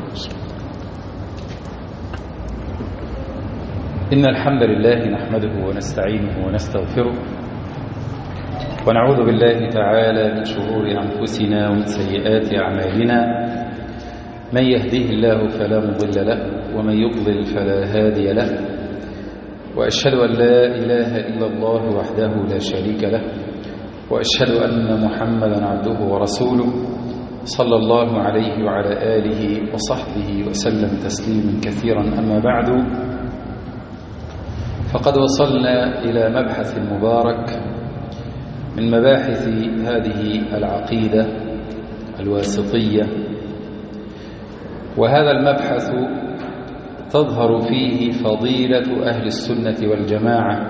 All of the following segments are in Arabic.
إن الحمد لله نحمده ونستعينه ونستغفره ونعوذ بالله تعالى من شرور أنفسنا ومن سيئات أعمالنا. من يهديه الله فلا مضل له ومن يضلل فلا هادي له، وأشهد أن لا إله إلا الله وحده لا شريك له، وأشهد أن محمدا عبده ورسوله صلى الله عليه وعلى آله وصحبه وسلم تسليما كثيرا. أما بعد، فقد وصلنا إلى مبحث مبارك من مباحث هذه العقيدة الواسطية، وهذا المبحث تظهر فيه فضيلة أهل السنة والجماعة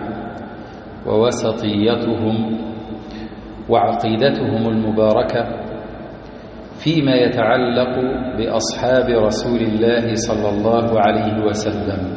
ووسطيتهم وعقيدتهم المباركة فيما يتعلق بأصحاب رسول الله صلى الله عليه وسلم.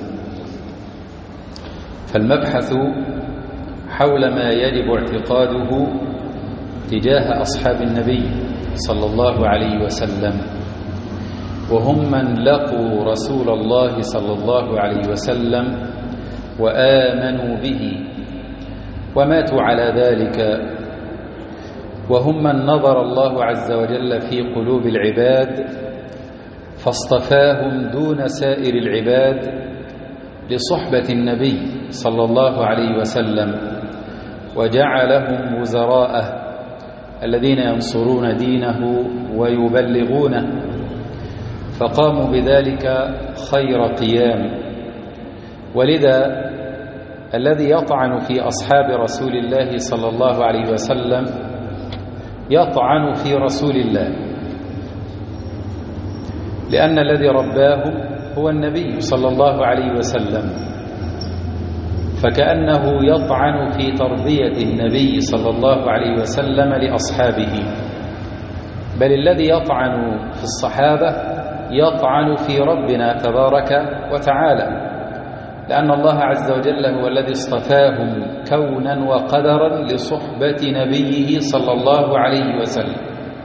فالمبحث حول ما يجب اعتقاده تجاه أصحاب النبي صلى الله عليه وسلم، وهم من لقوا رسول الله صلى الله عليه وسلم وآمنوا به وماتوا على ذلك، وهم من نظر الله عز وجل في قلوب العباد فاصطفاهم دون سائر العباد لصحبة النبي صلى الله عليه وسلم، وجعلهم وزراءه الذين ينصرون دينه ويبلغونه، فقاموا بذلك خير قيام. ولذا الذي يطعن في أصحاب رسول الله صلى الله عليه وسلم يطعن في رسول الله، لأن الذي رباه هو النبي صلى الله عليه وسلم، فكأنه يطعن في تربية النبي صلى الله عليه وسلم لأصحابه. بل الذي يطعن في الصحابة يطعن في ربنا تبارك وتعالى، لأن الله عز وجل هو الذي اصطفاهم كونا وقدرا لصحبة نبيه صلى الله عليه وسلم،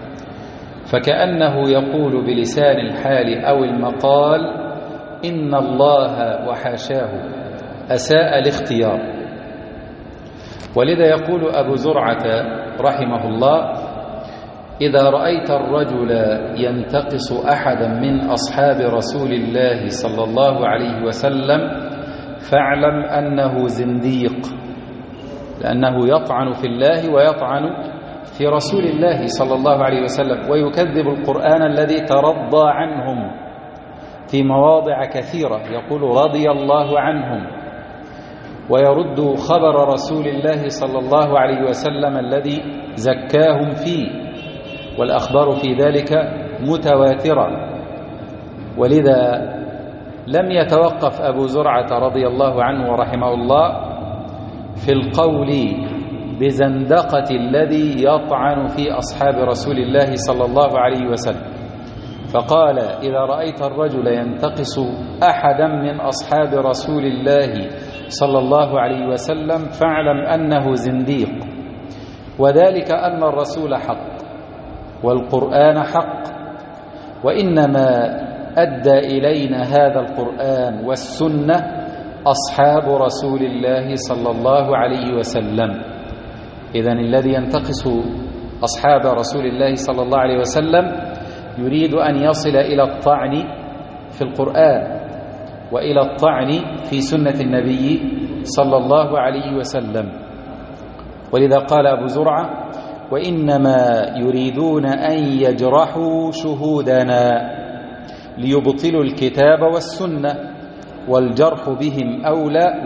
فكأنه يقول بلسان الحال أو المقال إن الله وحاشاه أساء الاختيار. ولذا يقول أبو زرعة رحمه الله: إذا رأيت الرجل ينتقص أحدا من أصحاب رسول الله صلى الله عليه وسلم فاعلم أنه زنديق، لأنه يطعن في الله ويطعن في رسول الله صلى الله عليه وسلم، ويكذب القرآن الذي ترضى عنهم في مواضع كثيرة، يقول رضي الله عنهم، ويرد خبر رسول الله صلى الله عليه وسلم الذي زكاهم فيه، والأخبار في ذلك متواترة. ولذا لم يتوقف أبو زرعة رضي الله عنه ورحمه الله في القول بزندقة الذي يطعن في أصحاب رسول الله صلى الله عليه وسلم، فقال: إذا رأيت الرجل ينتقص أحدا من أصحاب رسول الله صلى الله عليه وسلم فاعلم أنه زنديق، وذلك أن الرسول حق والقرآن حق، وإنما أدى إلينا هذا القرآن والسنة أصحاب رسول الله صلى الله عليه وسلم. إذن الذي ينتقص أصحاب رسول الله صلى الله عليه وسلم يريد أن يصل إلى الطعن في القرآن وإلى الطعن في سنة النبي صلى الله عليه وسلم. ولذا قال أبو زرعة: وإنما يريدون أن يجرحوا شهودنا ليبطلوا الكتاب والسنة، والجرح بهم أولى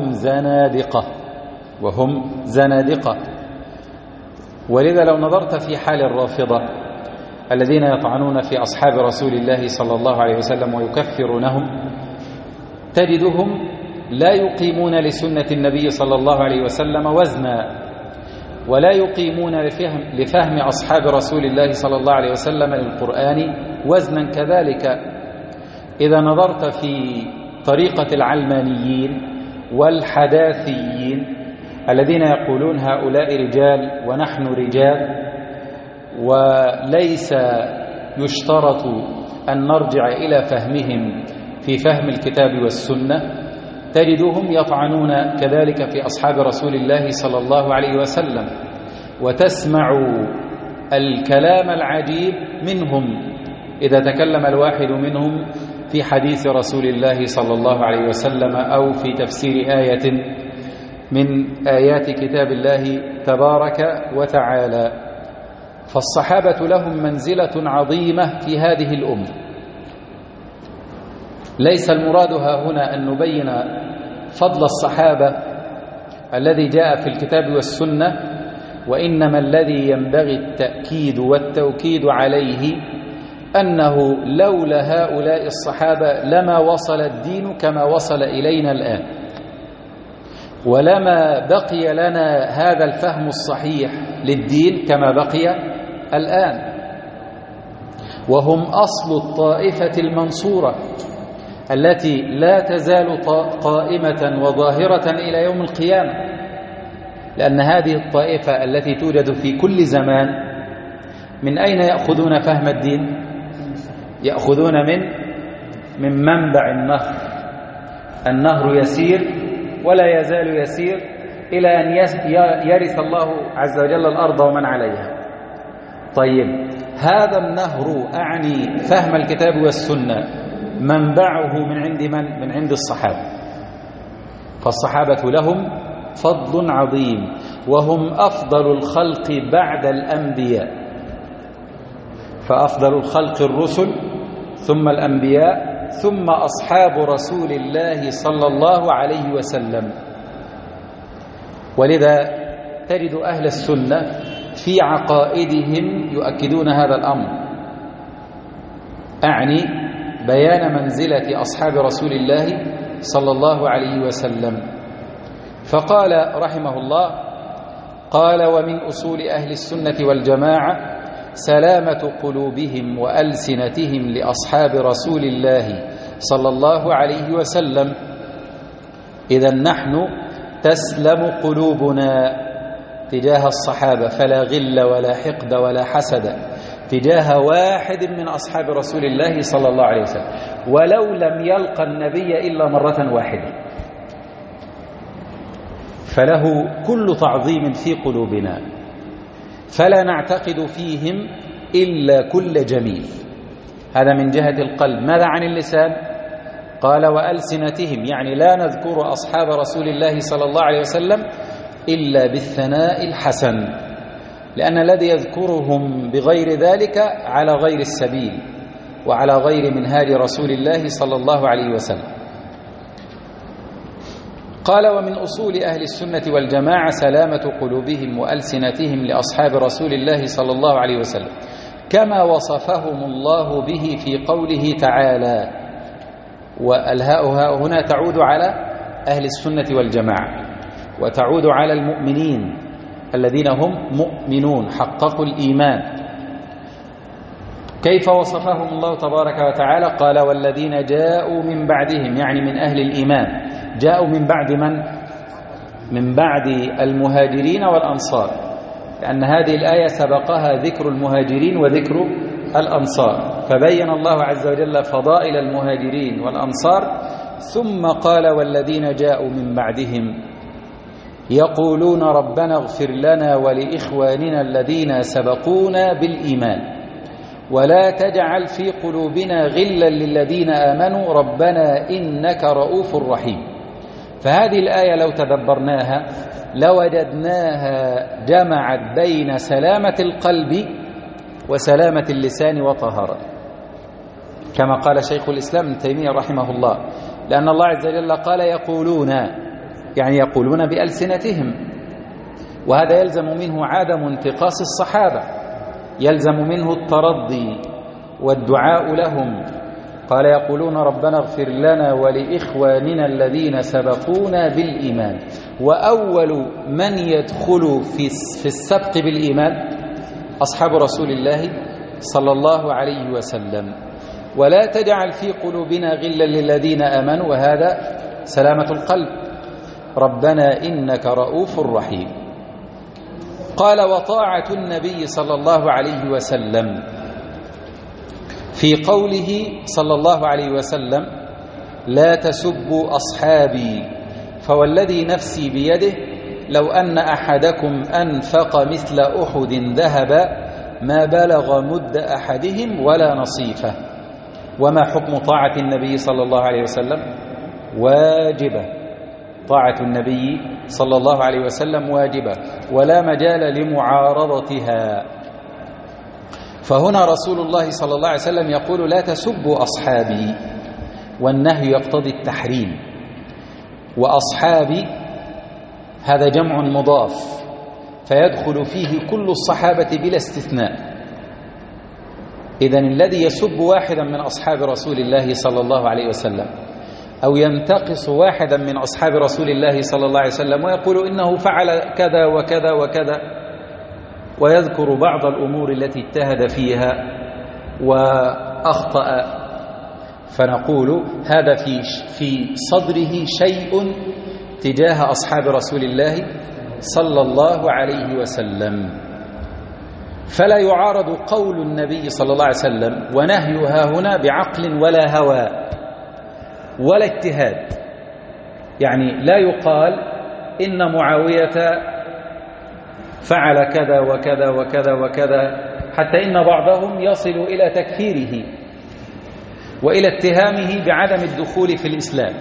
وهم زنادقة. ولذا لو نظرت في حال الرافضة الذين يطعنون في أصحاب رسول الله صلى الله عليه وسلم ويكفرونهم، تجدهم لا يقيمون لسنة النبي صلى الله عليه وسلم وزنا، ولا يقيمون لفهم أصحاب رسول الله صلى الله عليه وسلم للقرآن وزنا كذلك. إذا نظرت في طريقة العلمانيين والحداثيين الذين يقولون هؤلاء رجال ونحن رجال، وليس يشترط أن نرجع إلى فهمهم في فهم الكتاب والسنة تجدهم يطعنون كذلك في أصحاب رسول الله صلى الله عليه وسلم، وتسمع الكلام العجيب منهم إذا تكلم الواحد منهم في حديث رسول الله صلى الله عليه وسلم أو في تفسير آية من آيات كتاب الله تبارك وتعالى. فالصحابة لهم منزلة عظيمة في هذه الأمة. ليس المراد هنا أن نبين فضل الصحابة الذي جاء في الكتاب والسنة، وإنما الذي ينبغي التأكيد والتوكيد عليه أنه لولا هؤلاء الصحابة لما وصل الدين كما وصل إلينا الآن، ولما بقي لنا هذا الفهم الصحيح للدين كما بقي الآن. وهم أصل الطائفة المنصورة التي لا تزال قائمة وظاهرة إلى يوم القيامة، لأن هذه الطائفة التي توجد في كل زمان من أين يأخذون فهم الدين؟ يأخذون من منبع النهر. النهر يسير ولا يزال يسير إلى أن يرث الله عز وجل الأرض ومن عليها. طيب، هذا النهر أعني فهم الكتاب والسنة منبعه من عند من؟ من عند الصحابة. فالصحابة لهم فضل عظيم، وهم أفضل الخلق بعد الأنبياء. فأفضل الخلق الرسل، ثم الأنبياء، ثم أصحاب رسول الله صلى الله عليه وسلم. ولذا تجد أهل السنة في عقائدهم يؤكدون هذا الأمر، أعني بيان منزلة أصحاب رسول الله صلى الله عليه وسلم. فقال رحمه الله: قال: ومن أصول أهل السنة والجماعة سلامة قلوبهم وألسنتهم لأصحاب رسول الله صلى الله عليه وسلم. إذا نحن تسلم قلوبنا تجاه الصحابة، فلا غل ولا حقد ولا حسد تجاه واحد من أصحاب رسول الله صلى الله عليه وسلم، ولو لم يلقى النبي إلا مرة واحدة، فله كل تعظيم في قلوبنا، فلا نعتقد فيهم إلا كل جميل. هذا من جهة القلب. ماذا عن اللسان؟ قال: وألسنتهم، يعني لا نذكر أصحاب رسول الله صلى الله عليه وسلم إلا بالثناء الحسن، لأن الذي يذكرهم بغير ذلك على غير السبيل وعلى غير منهاج رسول الله صلى الله عليه وسلم. قال: ومن أصول أهل السنة والجماعة سلامة قلوبهم وألسنتهم لأصحاب رسول الله صلى الله عليه وسلم، كما وصفهم الله به في قوله تعالى. والهاء هنا تعود على أهل السنة والجماعة، وتعود على المؤمنين الذين هم مؤمنون حققوا الإيمان. كيف وصفهم الله تبارك وتعالى؟ قال: والذين جاءوا من بعدهم، يعني من أهل الإيمان. جاءوا من بعد من؟ من بعد المهاجرين والأنصار، لأن هذه الآية سبقها ذكر المهاجرين وذكر الأنصار، فبين الله عز وجل فضائل المهاجرين والأنصار، ثم قال: والذين جاءوا من بعدهم يقولون ربنا اغفر لنا ولإخواننا الذين سبقونا بالإيمان ولا تجعل في قلوبنا غلا للذين آمنوا ربنا إنك رؤوف رحيم. فهذه الآية لو تدبرناها لوجدناها جمعت بين سلامة القلب وسلامة اللسان وطهارته، كما قال شيخ الإسلام ابن تيمية رحمه الله، لأن الله عز وجل قال يقولون، يعني يقولون بألسنتهم، وهذا يلزم منه عدم انتقاص الصحابة، يلزم منه الترضي والدعاء لهم. قال يقولون ربنا اغفر لنا ولإخواننا الذين سبقونا بالإيمان، وأول من يدخل في السبق بالإيمان أصحاب رسول الله صلى الله عليه وسلم. ولا تجعل في قلوبنا غلا للذين آمنوا، وهذا سلامة القلب، ربنا إنك رؤوف رحيم. قال: وطاعة النبي صلى الله عليه وسلم في قوله صلى الله عليه وسلم: لا تسبوا أصحابي فوالذي نفسي بيده لو أن أحدكم أنفق مثل أحد ذهبا ما بلغ مد أحدهم ولا نصيفه. وما حكم طاعة النبي صلى الله عليه وسلم؟ واجبة. طاعة النبي صلى الله عليه وسلم واجبة ولا مجال لمعارضتها. فهنا رسول الله صلى الله عليه وسلم يقول: لا تسبوا أصحابي، والنهي يقتضي التحريم. وأصحابي هذا جمع مضاف، فيدخل فيه كل الصحابة بلا استثناء. إذن الذي يسب واحدا من أصحاب رسول الله صلى الله عليه وسلم أو ينتقص واحدا من أصحاب رسول الله صلى الله عليه وسلم ويقول إنه فعل كذا وكذا وكذا، ويذكر بعض الأمور التي اجتهد فيها وأخطأ، فنقول هذا في صدره شيء تجاه أصحاب رسول الله صلى الله عليه وسلم، فلا يعارض قول النبي صلى الله عليه وسلم ونهيها هنا بعقل ولا هوى ولا اجتهاد. يعني لا يقال إن معاوية فعل كذا وكذا وكذا وكذا، حتى إن بعضهم يصل إلى تكفيره وإلى اتهامه بعدم الدخول في الإسلام،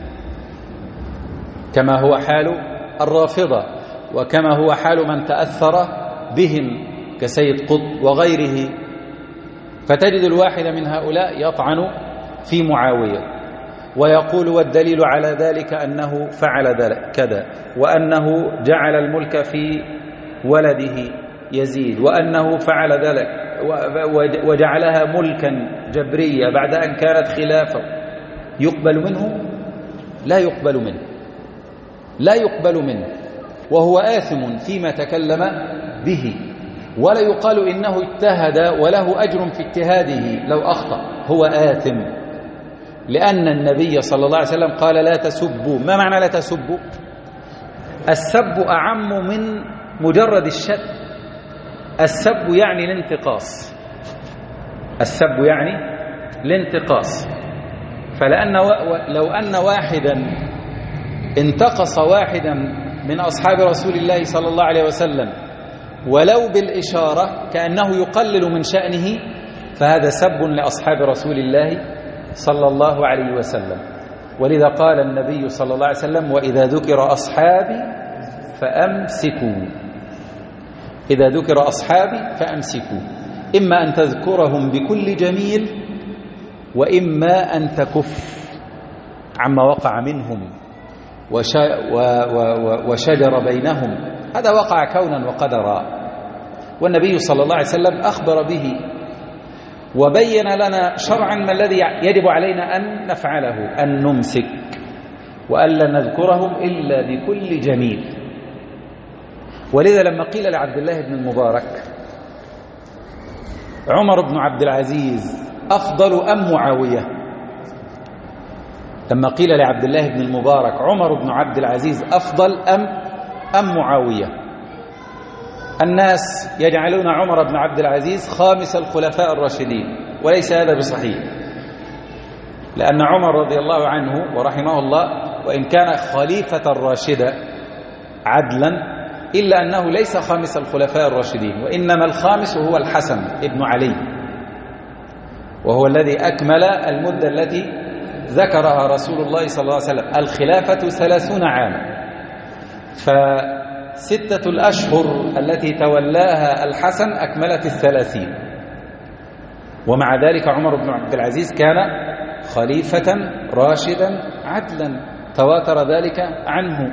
كما هو حال الرافضة وكما هو حال من تأثر بهم كسيد قطب وغيره. فتجد الواحد من هؤلاء يطعن في معاوية ويقول: والدليل على ذلك أنه فعل ذلك كذا، وأنه جعل الملك في ولده يزيد، وأنه فعل ذلك وجعلها ملكا جبريا بعد أن كانت خلافة. يقبل منه؟ لا يقبل منه، لا يقبل منه، وهو آثم فيما تكلم به، ولا يقال إنه اجتهد وله أجر في اجتهاده لو أخطأ، هو آثم، لأن النبي صلى الله عليه وسلم قال: لا تسبوا. ما معنى لا تسبوا؟ السب أعم من مجرد الشتم. السب يعني الانتقاص، السب يعني الانتقاص. فلأن لو أن واحدا انتقص واحدا من أصحاب رسول الله صلى الله عليه وسلم ولو بالإشارة كأنه يقلل من شأنه، فهذا سب لأصحاب رسول الله صلى الله عليه وسلم. ولذا قال النبي صلى الله عليه وسلم: وإذا ذكر أصحابي فأمسكوا. إذا ذكر أصحابي فأمسكوا، إما أن تذكرهم بكل جميل، وإما أن تكف عما وقع منهم وشجر بينهم. هذا وقع كونا وقدرا، والنبي صلى الله عليه وسلم أخبر به وبين لنا شرعا ما الذي يجب علينا أن نفعله: أن نمسك وألا نذكرهم إلا بكل جميل. ولذا لما قيل لعبد الله بن المبارك: عمر بن عبد العزيز أفضل أم معاوية؟ لما قيل لعبد الله بن المبارك: عمر بن عبد العزيز أفضل أم معاوية؟ الناس يجعلون عمر بن عبد العزيز خامس الخلفاء الراشدين، وليس هذا بصحيح، لأن عمر رضي الله عنه ورحمه الله وإن كان خليفة راشدا عدلا، إلا أنه ليس خامس الخلفاء الراشدين، وإنما الخامس هو الحسن ابن علي، وهو الذي أكمل المدة التي ذكرها رسول الله صلى الله عليه وسلم: الخلافة 30 عاما. ف6 الأشهر التي تولاها الحسن أكملت 30، ومع ذلك عمر بن عبد العزيز كان خليفة راشدا عدلا، تواتر ذلك عنه.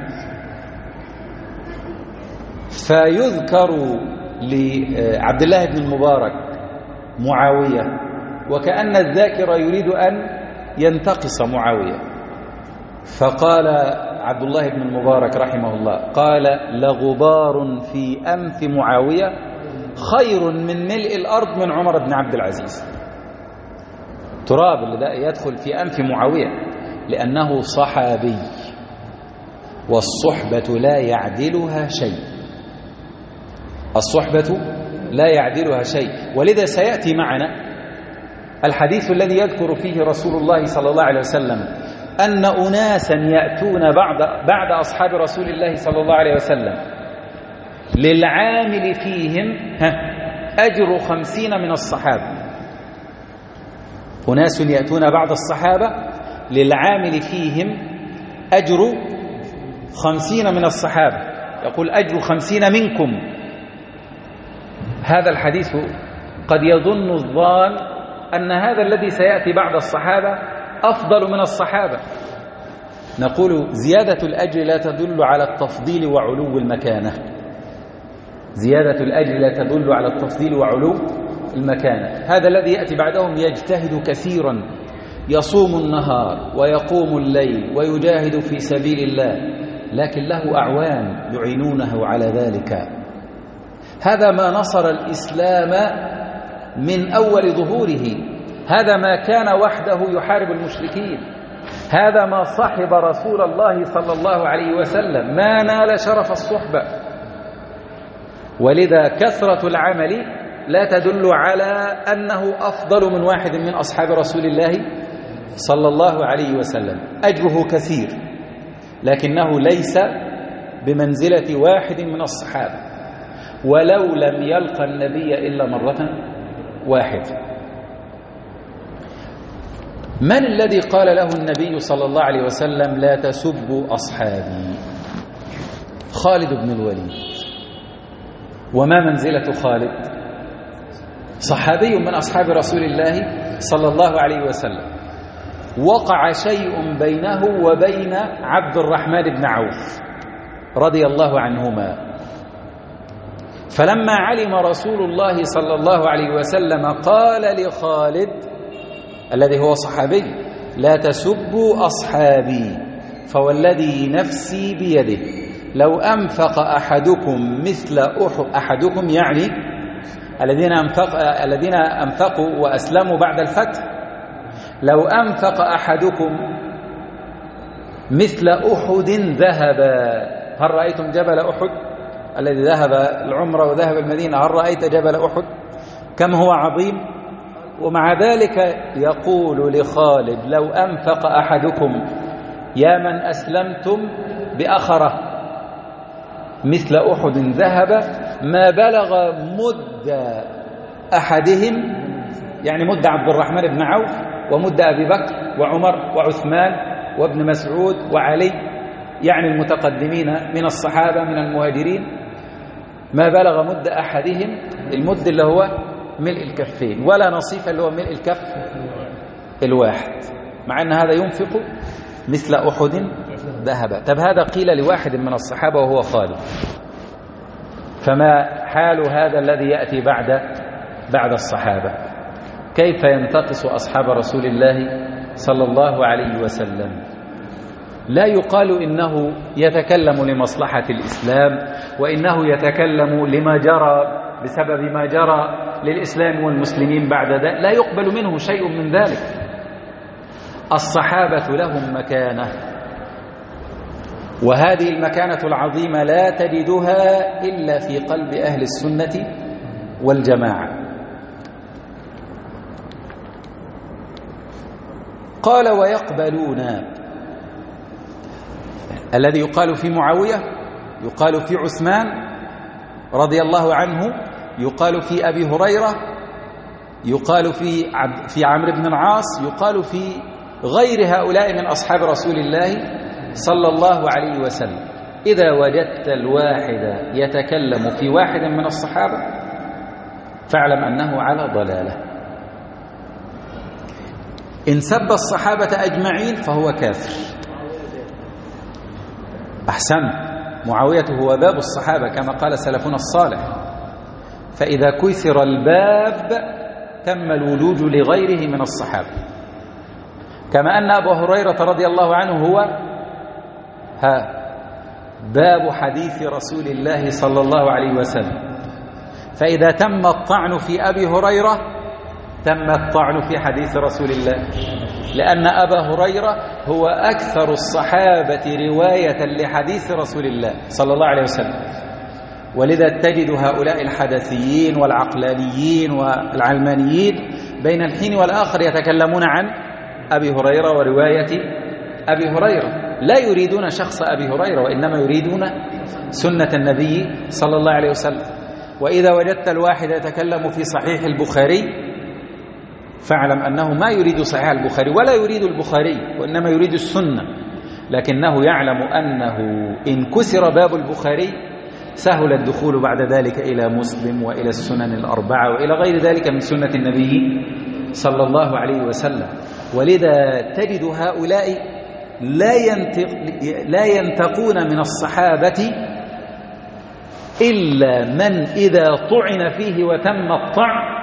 فيذكر لعبد الله بن المبارك معاوية وكأن الذاكر يريد أن ينتقص معاوية، فقال عبد الله بن المبارك رحمه الله: قال: لغبار في أنف معاوية خير من ملء الأرض من عمر بن عبد العزيز. تراب اللي يدخل في أنف معاوية لأنه صحابي، والصحبة لا يعدلها شيء، الصحبة لا يعدلها شيء. ولذا سيأتي معنا الحديث الذي يذكر فيه رسول الله صلى الله عليه وسلم أن أناسا يأتون بعد أصحاب رسول الله صلى الله عليه وسلم للعامل فيهم أجر 50 من الصحابة. أناس يأتون بعد الصحابة للعامل فيهم أجر 50 من الصحابة، يقول أجر 50 منكم. هذا الحديث قد يظن الظان أن هذا الذي سيأتي بعد الصحابة أفضل من الصحابة. نقول زيادة الأجر لا تدل على التفضيل وعلو المكانة. زيادة الأجر لا تدل على التفضيل وعلو المكانة. هذا الذي يأتي بعدهم يجتهد كثيرا، يصوم النهار ويقوم الليل ويجاهد في سبيل الله، لكن له أعوان يعينونه على ذلك. هذا ما نصر الإسلام من أول ظهوره، هذا ما كان وحده يحارب المشركين، هذا ما صحب رسول الله صلى الله عليه وسلم، ما نال شرف الصحبة. ولذا كثرة العمل لا تدل على أنه أفضل من واحد من أصحاب رسول الله صلى الله عليه وسلم. أجره كثير لكنه ليس بمنزلة واحد من الصحابة، ولو لم يلقى النبي إلا مرة واحدة. من الذي قال له النبي صلى الله عليه وسلم لا تسبوا أصحابي؟ خالد بن الوليد. وما منزلة خالد؟ صحابي من أصحاب رسول الله صلى الله عليه وسلم. وقع شيء بينه وبين عبد الرحمن بن عوف رضي الله عنهما، فلما علم رسول الله صلى الله عليه وسلم قال لخالد الذي هو صحابي لا تسبوا أصحابي، فوالذي نفسي بيده لو أنفق أحدكم مثل أحدكم، يعني الذين أنفقوا وأسلموا بعد الفتح، لو أنفق أحدكم مثل أحد ذهبا. هل رأيتم جبل أحد الذي ذهب العمرة وذهب المدينة؟ هل رأيت جبل أحد كم هو عظيم؟ ومع ذلك يقول لخالد لو أنفق أحدكم يا من أسلمتم بأخرة مثل أحد ذهب ما بلغ مد أحدهم، يعني مد عبد الرحمن بن عوف ومد أبي بكر وعمر وعثمان وابن مسعود وعلي، يعني المتقدمين من الصحابة من المهاجرين، ما بلغ مد أحدهم، المد اللي هو ملء الكفين، ولا نصيف اللي هو ملء الكف الواحد، مع أن هذا ينفق مثل أحد ذهب. طب هذا قيل لواحد من الصحابة وهو خالد، فما حال هذا الذي يأتي بعد الصحابة؟ كيف ينتقص أصحاب رسول الله صلى الله عليه وسلم؟ لا يقال إنه يتكلم لمصلحة الإسلام، وإنه يتكلم لما جرى بسبب ما جرى للإسلام والمسلمين بعد ذلك، لا يقبل منه شيء من ذلك. الصحابة لهم مكانة، وهذه المكانة العظيمة لا تجدها إلا في قلب أهل السنة والجماعة. قال ويقبلون، الذي يقال في معاوية، يقال في عثمان رضي الله عنه، يقال في أبي هريرة، يقال في عمرو بن العاص، يقال في غير هؤلاء من أصحاب رسول الله صلى الله عليه وسلم. إذا وجدت الواحد يتكلم في واحد من الصحابة فاعلم أنه على ضلالة. إن سب الصحابة أجمعين فهو كافر. أحسن، معاوية هو باب الصحابة كما قال سلفنا الصالح، فإذا كثر الباب تم الولوج لغيره من الصحابة، كما أن أبا هريرة رضي الله عنه هو باب حديث رسول الله صلى الله عليه وسلم، فإذا تم الطعن في أبي هريرة تم الطعن في حديث رسول الله، لأن أبا هريرة هو أكثر الصحابة رواية لحديث رسول الله صلى الله عليه وسلم. ولذا تجد هؤلاء الحدثيين والعقلانيين والعلمانيين بين الحين والآخر يتكلمون عن أبي هريرة ورواية أبي هريرة، لا يريدون شخص أبي هريرة، وإنما يريدون سنة النبي صلى الله عليه وسلم. وإذا وجدت الواحد يتكلم في صحيح البخاري فاعلم أنه ما يريد صحيح البخاري ولا يريد البخاري، وإنما يريد السنة، لكنه يعلم أنه إن كسر باب البخاري سهل الدخول بعد ذلك إلى مسلم وإلى السنن الأربعة وإلى غير ذلك من سنة النبي صلى الله عليه وسلم. ولذا تجد هؤلاء لا ينتقون من الصحابة إلا من إذا طعن فيه وتم الطعن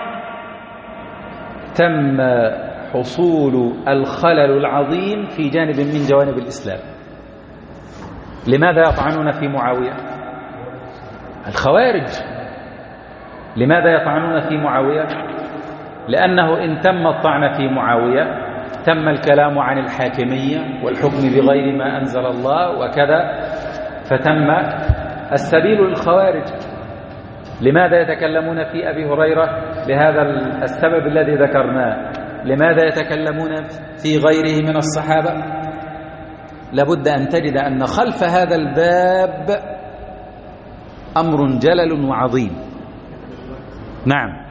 تم حصول الخلل العظيم في جانب من جوانب الإسلام. لماذا يطعنون في معاوية؟ الخوارج. لماذا يطعنون في معاوية؟ لأنه إن تم الطعن في معاوية تم الكلام عن الحاكمية والحكم بغير ما أنزل الله وكذا، فتم السبيل للخوارج. لماذا يتكلمون في أبي هريرة؟ لهذا السبب الذي ذكرناه. لماذا يتكلمون في غيره من الصحابة؟ لابد أن تجد أن خلف هذا الباب أمر جلل وعظيم. نعم،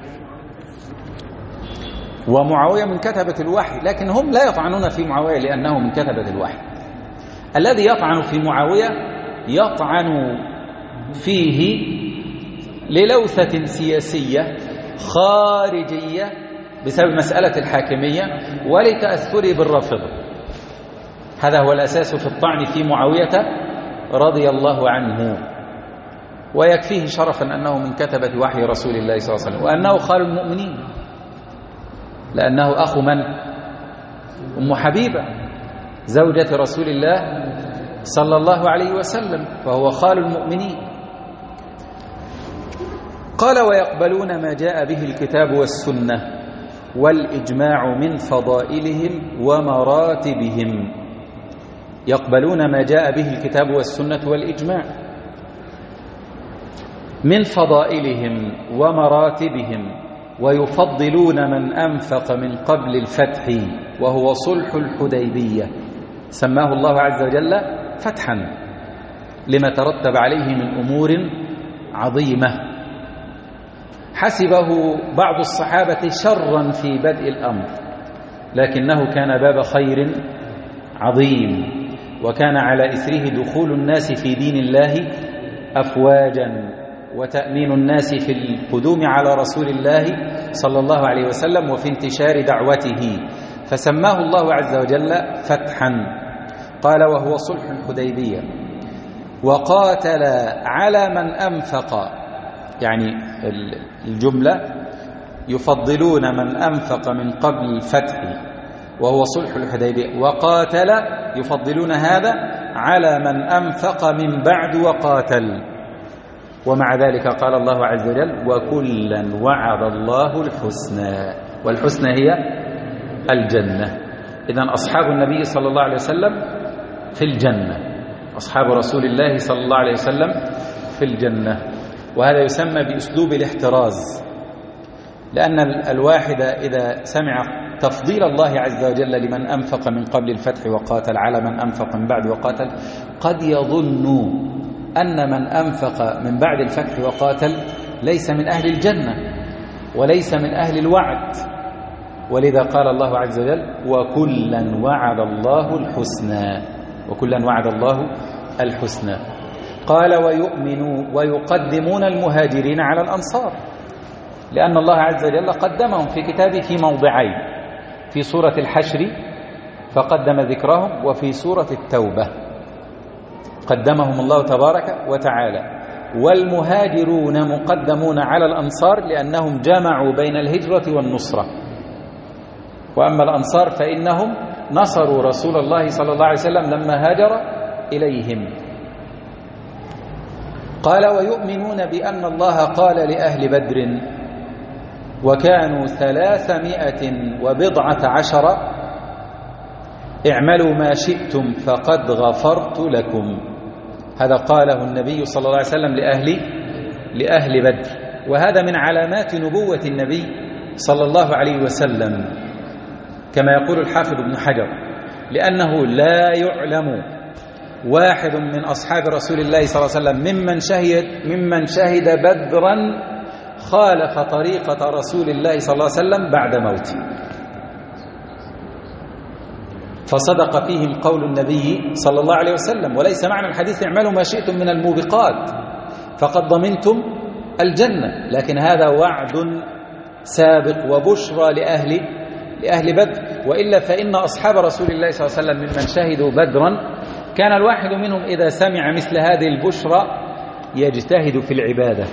ومعاوية من كتبة الوحي، لكن هم لا يطعنون في معاوية لأنه من كتبة الوحي. الذي يطعن في معاوية يطعن فيه للوثة سياسية خارجية بسبب مسألة الحاكمية ولتأثره بالرافضة. هذا هو الأساس في الطعن في معاوية رضي الله عنه، ويكفيه شرفا أنه من كتبة وحي رسول الله صلى الله عليه وسلم، وأنه خال المؤمنين، لأنه أخو من؟ أم حبيبة زوجة رسول الله صلى الله عليه وسلم، فهو خال المؤمنين. قال: ويقبلون ما جاء به الكتاب والسنة والإجماع من فضائلهم ومراتبهم. يقبلون ما جاء به الكتاب والسنة والإجماع من فضائلهم ومراتبهم، ويفضلون من أنفق من قبل الفتح وهو صلح الحديبية، سماه الله عز وجل فتحا لما ترتب عليه من أمور عظيمة حسبه بعض الصحابة شرا في بدء الأمر، لكنه كان باب خير عظيم، وكان على إثره دخول الناس في دين الله أفواجا، وتأمين الناس في القدوم على رسول الله صلى الله عليه وسلم وفي انتشار دعوته، فسماه الله عز وجل فتحا. قال: وهو صلح الحديبية. وقاتل على من أنفق، يعني الجملة يفضلون من أنفق من قبل الفتح وهو صلح الحديبية، وقاتل يفضلون هذا على من أنفق من بعد وقاتل. ومع ذلك قال الله عز وجل: وكلا وعد الله الحسنى، والحسنى هي الجنة. إذن أصحاب النبي صلى الله عليه وسلم في الجنة، أصحاب رسول الله صلى الله عليه وسلم في الجنة. وهذا يسمى بأسلوب الاحتراز، لأن الواحد إذا سمع تفضيل الله عز وجل لمن أنفق من قبل الفتح وقاتل على من أنفق من بعد وقاتل قد يظن أن من أنفق من بعد الفتح وقاتل ليس من أهل الجنة وليس من أهل الوعد، ولذا قال الله عز وجل: وكلا وعد الله الحسنى، وكلا وعد الله الحسنى. قال: ويؤمنوا ويقدمون المهاجرين على الأنصار، لأن الله عز وجل قدمهم في كتابه في موضعين، في سورة الحشر فقدم ذكرهم، وفي سورة التوبة قدمهم الله تبارك وتعالى. والمهاجرون مقدمون على الأنصار لأنهم جمعوا بين الهجرة والنصرة، وأما الأنصار فإنهم نصروا رسول الله صلى الله عليه وسلم لما هاجر إليهم. قال: ويؤمنون بأن الله قال لأهل بدر وكانوا 310 اعملوا ما شئتم فقد غفرت لكم. هذا قاله النبي صلى الله عليه وسلم لأهل بدر، وهذا من علامات نبوة النبي صلى الله عليه وسلم كما يقول الحافظ ابن حجر، لأنه لا يعلم واحد من أصحاب رسول الله صلى الله عليه وسلم ممن شهد بدرا خالف طريقة رسول الله صلى الله عليه وسلم بعد موته، فصدق فيهم قول النبي صلى الله عليه وسلم. وليس معنى الحديث اعملوا ما شئتم من الموبقات فقد ضمنتم الجنة، لكن هذا وعد سابق وبشرى لأهل بدر. وإلا فإن أصحاب رسول الله صلى الله عليه وسلم ممن شهدوا بدرا كان الواحد منهم إذا سمع مثل هذه البشرى يجتهد في العبادة.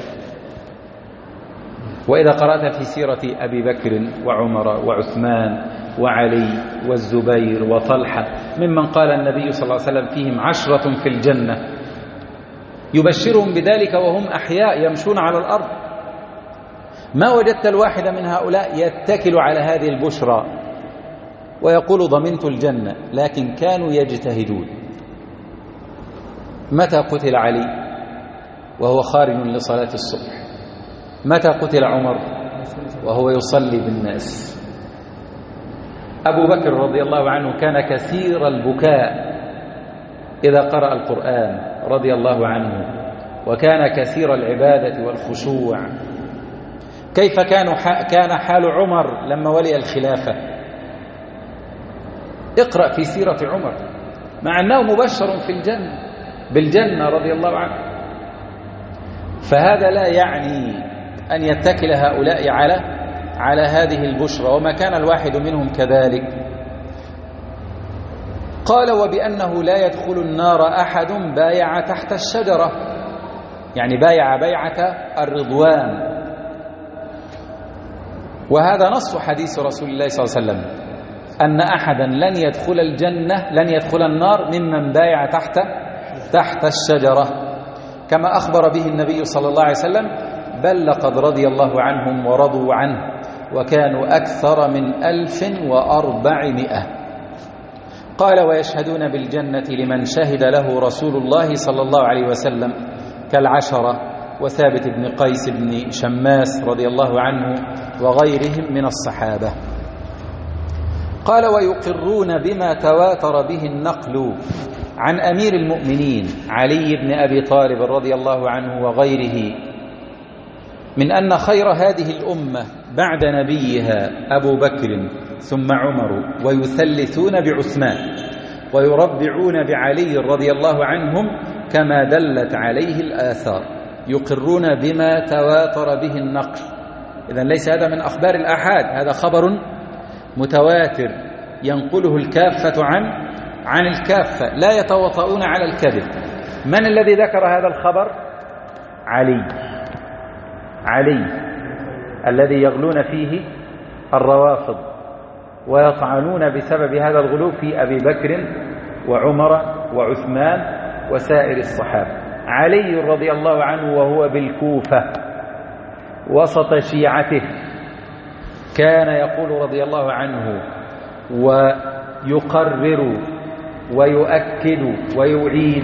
وإذا قرأت في سيرة أبي بكر وعمر وعثمان وعلي والزبير وطلحة ممن قال النبي صلى الله عليه وسلم فيهم 10 في الجنة، يبشرهم بذلك وهم أحياء يمشون على الأرض، ما وجدت الواحد من هؤلاء يتكل على هذه البشرى ويقول ضمنت الجنة، لكن كانوا يجتهدون. متى قتل علي وهو خارج لصلاة الصبح؟ متى قتل عمر وهو يصلي بالناس؟ أبو بكر رضي الله عنه كان كثير البكاء إذا قرأ القرآن رضي الله عنه، وكان كثير العبادة والخشوع. كيف كان حال عمر لما ولي الخلافة؟ اقرأ في سيرة عمر، مع أنه مبشر بالجنة رضي الله عنه. فهذا لا يعني أن يتكل هؤلاء على هذه البشرى، وما كان الواحد منهم كذلك. قال وبأنه لا يدخل النار أحد بايع تحت الشجرة، يعني بايع بيعة الرضوان. وهذا نص حديث رسول الله صلى الله عليه وسلم أن أحدا لن يدخل النار ممن بايع تحت الشجرة، كما أخبر به النبي صلى الله عليه وسلم: بل لقد رضي الله عنهم ورضوا عنه وكانوا أكثر من 1400. قال ويشهدون بالجنة لمن شهد له رسول الله صلى الله عليه وسلم كالعشرة وثابت بن قيس بن شماس رضي الله عنه وغيرهم من الصحابة. قال ويقرون بما تواتر به النقل عن أمير المؤمنين علي بن أبي طالب رضي الله عنه وغيره من أن خير هذه الأمة بعد نبيها أبو بكر ثم عمر، ويثلثون بعثمان ويربعون بعلي رضي الله عنهم كما دلت عليه الآثار. يقرون بما تواتر به النقل، إذن ليس هذا من أخبار الآحاد، هذا خبر متواتر ينقله الكافة عن الكافة، لا يتواطؤون على الكذب. من الذي ذكر هذا الخبر؟ علي الذي يغلون فيه الروافض ويطعنون بسبب هذا الغلو في أبي بكر وعمر وعثمان وسائر الصحابة. علي رضي الله عنه وهو بالكوفة وسط شيعته كان يقول رضي الله عنه ويقرر ويؤكد ويعيد: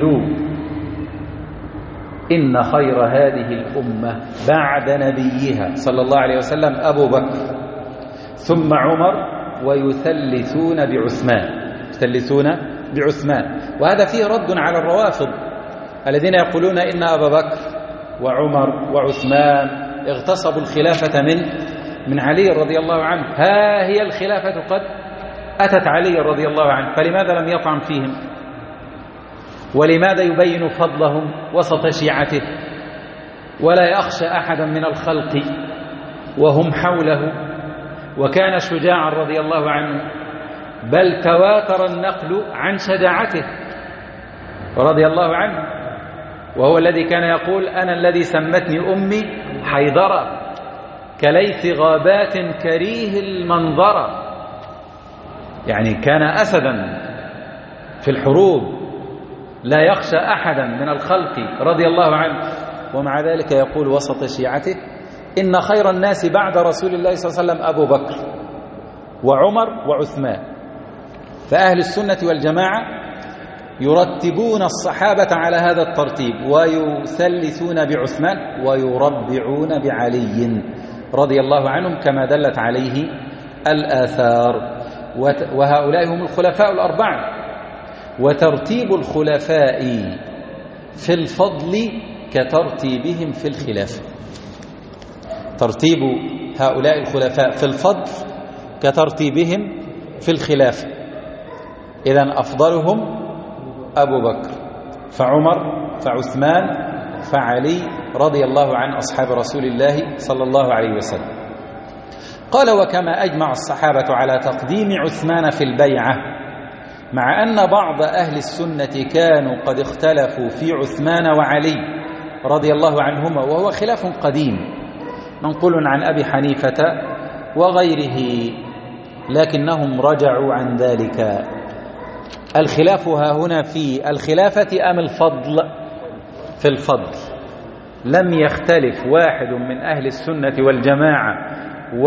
إن خير هذه الأمة بعد نبيها صلى الله عليه وسلم أبو بكر ثم عمر، ويثلثون بعثمان. وهذا فيه رد على الروافض الذين يقولون إن أبا بكر وعمر وعثمان اغتصبوا الخلافة من علي رضي الله عنه. ها هي الخلافة قد أتت علي رضي الله عنه، فلماذا لم يطعن فيهم؟ ولماذا يبين فضلهم وسط شيعته ولا يخشى أحدا من الخلق وهم حوله؟ وكان شجاعا رضي الله عنه، بل تواتر النقل عن شجاعته رضي الله عنه، وهو الذي كان يقول: أنا الذي سمتني أمي حيدرة كليث غابات كريه المنظرة. يعني كان أسدا في الحروب لا يخشى أحدا من الخلق رضي الله عنه، ومع ذلك يقول وسط شيعته: إن خير الناس بعد رسول الله صلى الله عليه وسلم أبو بكر وعمر وعثمان. فأهل السنة والجماعة يرتبون الصحابة على هذا الترتيب، ويثلثون بعثمان ويربعون بعلي رضي الله عنهم كما دلت عليه الآثار. وهؤلاء هم الخلفاء الأربعة. وترتيب الخلفاء في الفضل كترتيبهم في الخلافة. ترتيب هؤلاء الخلفاء في الفضل كترتيبهم في الخلافة. إذن أفضلهم أبو بكر، فعمر، فعثمان، فعلي رضي الله عن أصحاب رسول الله صلى الله عليه وسلم. قال: وكما أجمع الصحابة على تقديم عثمان في البيعة، مع أن بعض أهل السنة كانوا قد اختلفوا في عثمان وعلي رضي الله عنهما، وهو خلاف قديم منقول عن أبي حنيفة وغيره، لكنهم رجعوا عن ذلك. الخلاف ها هنا في الخلافة أم الفضل؟ في الفضل. لم يختلف واحد من أهل السنة والجماعة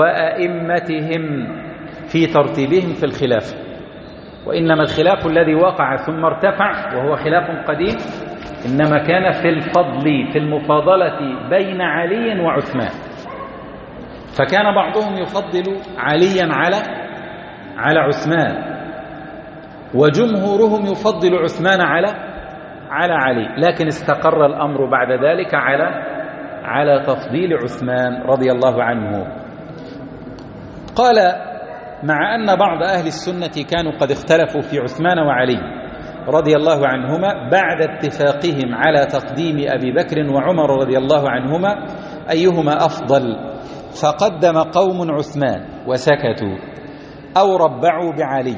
وأئمتهم في ترتيبهم في الخلافة، وإنما الخلاف الذي وقع ثم ارتفع وهو خلاف قديم إنما كان في الفضل، في المفاضلة بين علي وعثمان. فكان بعضهم يفضل عليا على عثمان، وجمهورهم يفضل عثمان على علي، لكن استقر الأمر بعد ذلك على تفضيل عثمان رضي الله عنه. قال: مع أن بعض أهل السنة كانوا قد اختلفوا في عثمان وعلي رضي الله عنهما بعد اتفاقهم على تقديم أبي بكر وعمر رضي الله عنهما أيهما أفضل، فقدم قوم عثمان وسكتوا أو ربعوا بعلي،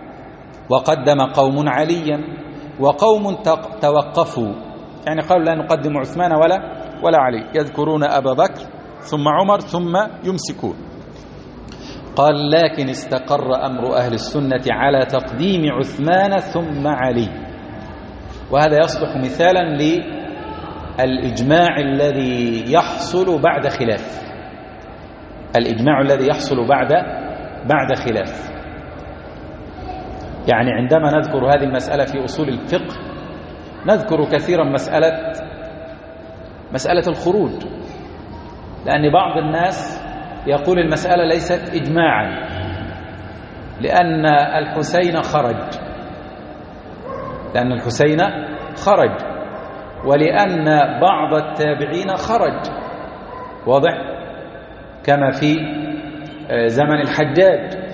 وقدم قوم عليا، وقوم توقفوا، يعني قالوا لا نقدم عثمان ولا علي، يذكرون أبا بكر ثم عمر ثم يمسكون. قال: لكن استقر أمر أهل السنة على تقديم عثمان ثم علي. وهذا يصبح مثالا للإجماع الذي يحصل بعد خلاف. الإجماع الذي يحصل بعد خلاف. يعني عندما نذكر هذه المسألة في أصول الفقه نذكر كثيرا مسألة الخروج، لأن بعض الناس يقول المسألة ليست إجماعا لأن الحسين خرج، ولأن بعض التابعين خرج، واضح، كما في زمن الحجاج.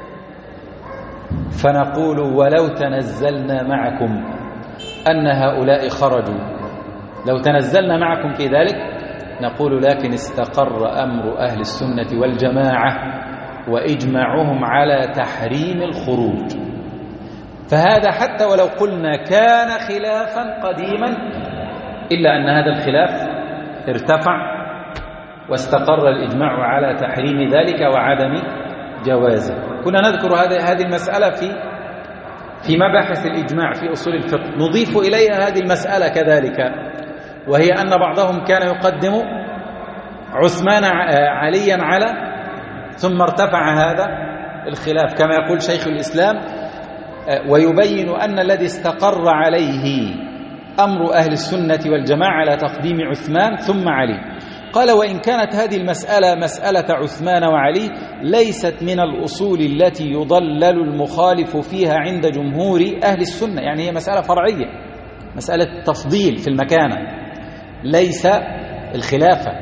فنقول: ولو تنزلنا معكم أن هؤلاء خرجوا، لو تنزلنا معكم في ذلك، نقول: لكن استقر أمر أهل السنة والجماعة وإجماعهم على تحريم الخروج. فهذا حتى ولو قلنا كان خلافا قديما إلا أن هذا الخلاف ارتفع واستقر الإجماع على تحريم ذلك وعدم جوازه. كنا نذكر هذه المسألة في مباحث الإجماع في أصول الفقه. نضيف إليها هذه المسألة كذلك، وهي أن بعضهم كان يقدم عثمان عليا ثم ارتفع هذا الخلاف كما يقول شيخ الإسلام، ويبين أن الذي استقر عليه أمر أهل السنة والجماعة على تقديم عثمان ثم علي. قال: وإن كانت هذه المسألة مسألة عثمان وعلي ليست من الأصول التي يضلل المخالف فيها عند جمهور أهل السنة، يعني هي مسألة فرعية، مسألة تفضيل في المكانة، ليس الخلافة.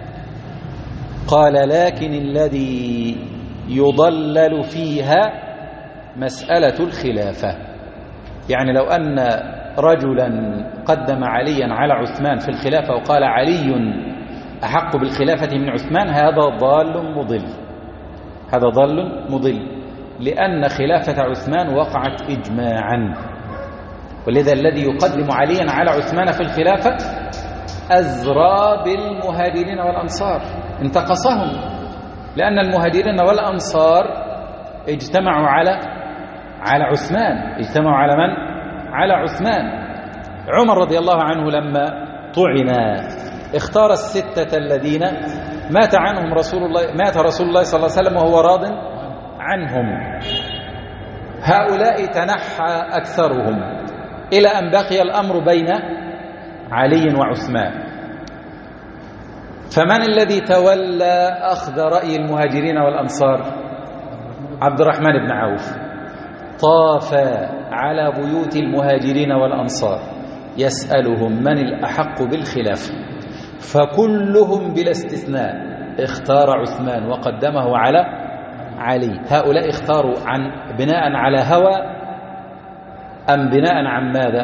قال: لكن الذي يضلل فيها مسألة الخلافة. يعني لو أن رجلا قدم عليا على عثمان في الخلافة وقال علي أحق بالخلافة من عثمان، هذا ضال مضل، لأن خلافة عثمان وقعت إجماعا. ولذا الذي يقدم عليا على عثمان في الخلافة أزرى بالمهاجرين والأنصار، انتقصهم، لأن المهاجرين والأنصار اجتمعوا على عثمان. اجتمعوا على من؟ على عثمان. عمر رضي الله عنه لما طعن اختار الستة الذين مات رسول الله صلى الله عليه وسلم وهو راض عنهم. هؤلاء تنحى أكثرهم إلى أن بقي الأمر بين علي وعثمان. فمن الذي تولى أخذ رأي المهاجرين والأنصار؟ عبد الرحمن بن عوف. طاف على بيوت المهاجرين والأنصار يسألهم من الأحق بالخلافة، فكلهم بلا استثناء اختار عثمان وقدمه على علي. هؤلاء اختاروا بناء على هوى أم بناء عن ماذا؟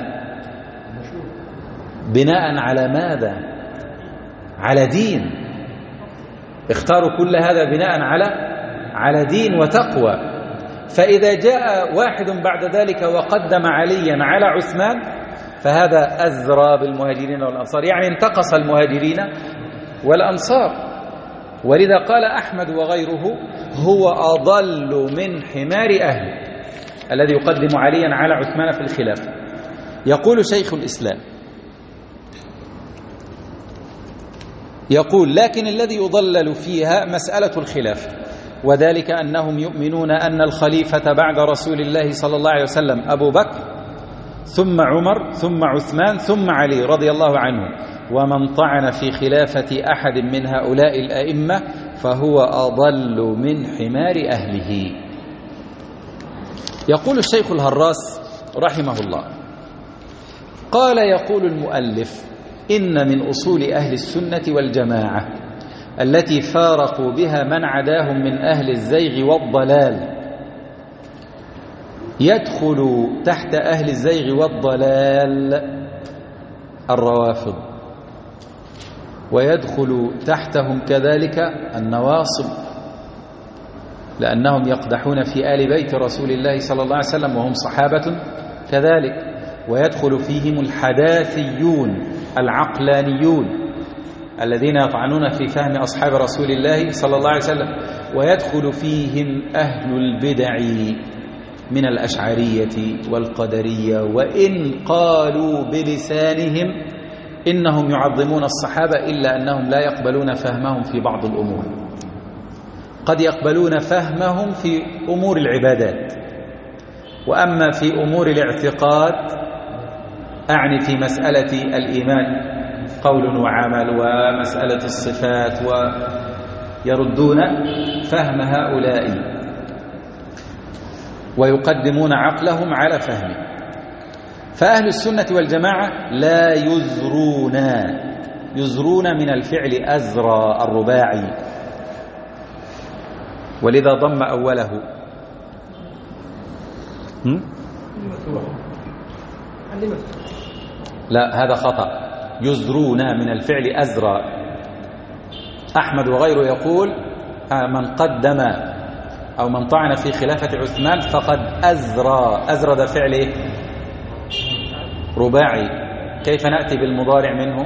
بناء على ماذا؟ على دين. اختاروا كل هذا بناء على دين وتقوى. فإذا جاء واحد بعد ذلك وقدم عليا على عثمان فهذا أزرى بالمهاجرين والأنصار، يعني انتقص المهاجرين والأنصار. ولذا قال أحمد وغيره: هو أضل من حمار أهله، الذي يقدم عليا على عثمان في الخلافة. يقول شيخ الإسلام، يقول: لكن الذي يضلل فيها مسألة الخلافة، وذلك أنهم يؤمنون أن الخليفة بعد رسول الله صلى الله عليه وسلم أبو بكر، ثم عمر، ثم عثمان، ثم علي رضي الله عنه، ومن طعن في خلافة أحد من هؤلاء الأئمة فهو أضل من حمار أهله. يقول الشيخ الهراس رحمه الله: قال يقول المؤلف: إن من أصول أهل السنة والجماعة التي فارقوا بها من عداهم من أهل الزيغ والضلال، يدخل تحت أهل الزيغ والضلال الروافض، ويدخل تحتهم كذلك النواصب، لأنهم يقدحون في آل بيت رسول الله صلى الله عليه وسلم وهم صحابة كذلك. ويدخل فيهم الحداثيون العقلانيون الذين يطعنون في فهم أصحاب رسول الله صلى الله عليه وسلم. ويدخل فيهم أهل البدع من الأشعرية والقدرية، وإن قالوا بلسانهم إنهم يعظمون الصحابة إلا أنهم لا يقبلون فهمهم في بعض الأمور. قد يقبلون فهمهم في أمور العبادات، وأما في أمور الاعتقاد، أعني في مسألة الإيمان قول وعمل ومسألة الصفات، ويردون فهم هؤلاء ويقدمون عقلهم على فهمه. فأهل السنة والجماعة لا يزرون من الفعل أزرى الرباعي، ولذا ضم أوله. لا، هذا خطأ. يزرون من الفعل أزرى. أحمد وغيره يقول: من قدم أو من طعن في خلافة عثمان فقد أزرى ده فعل إيه؟ رباعي. كيف نأتي بالمضارع منه؟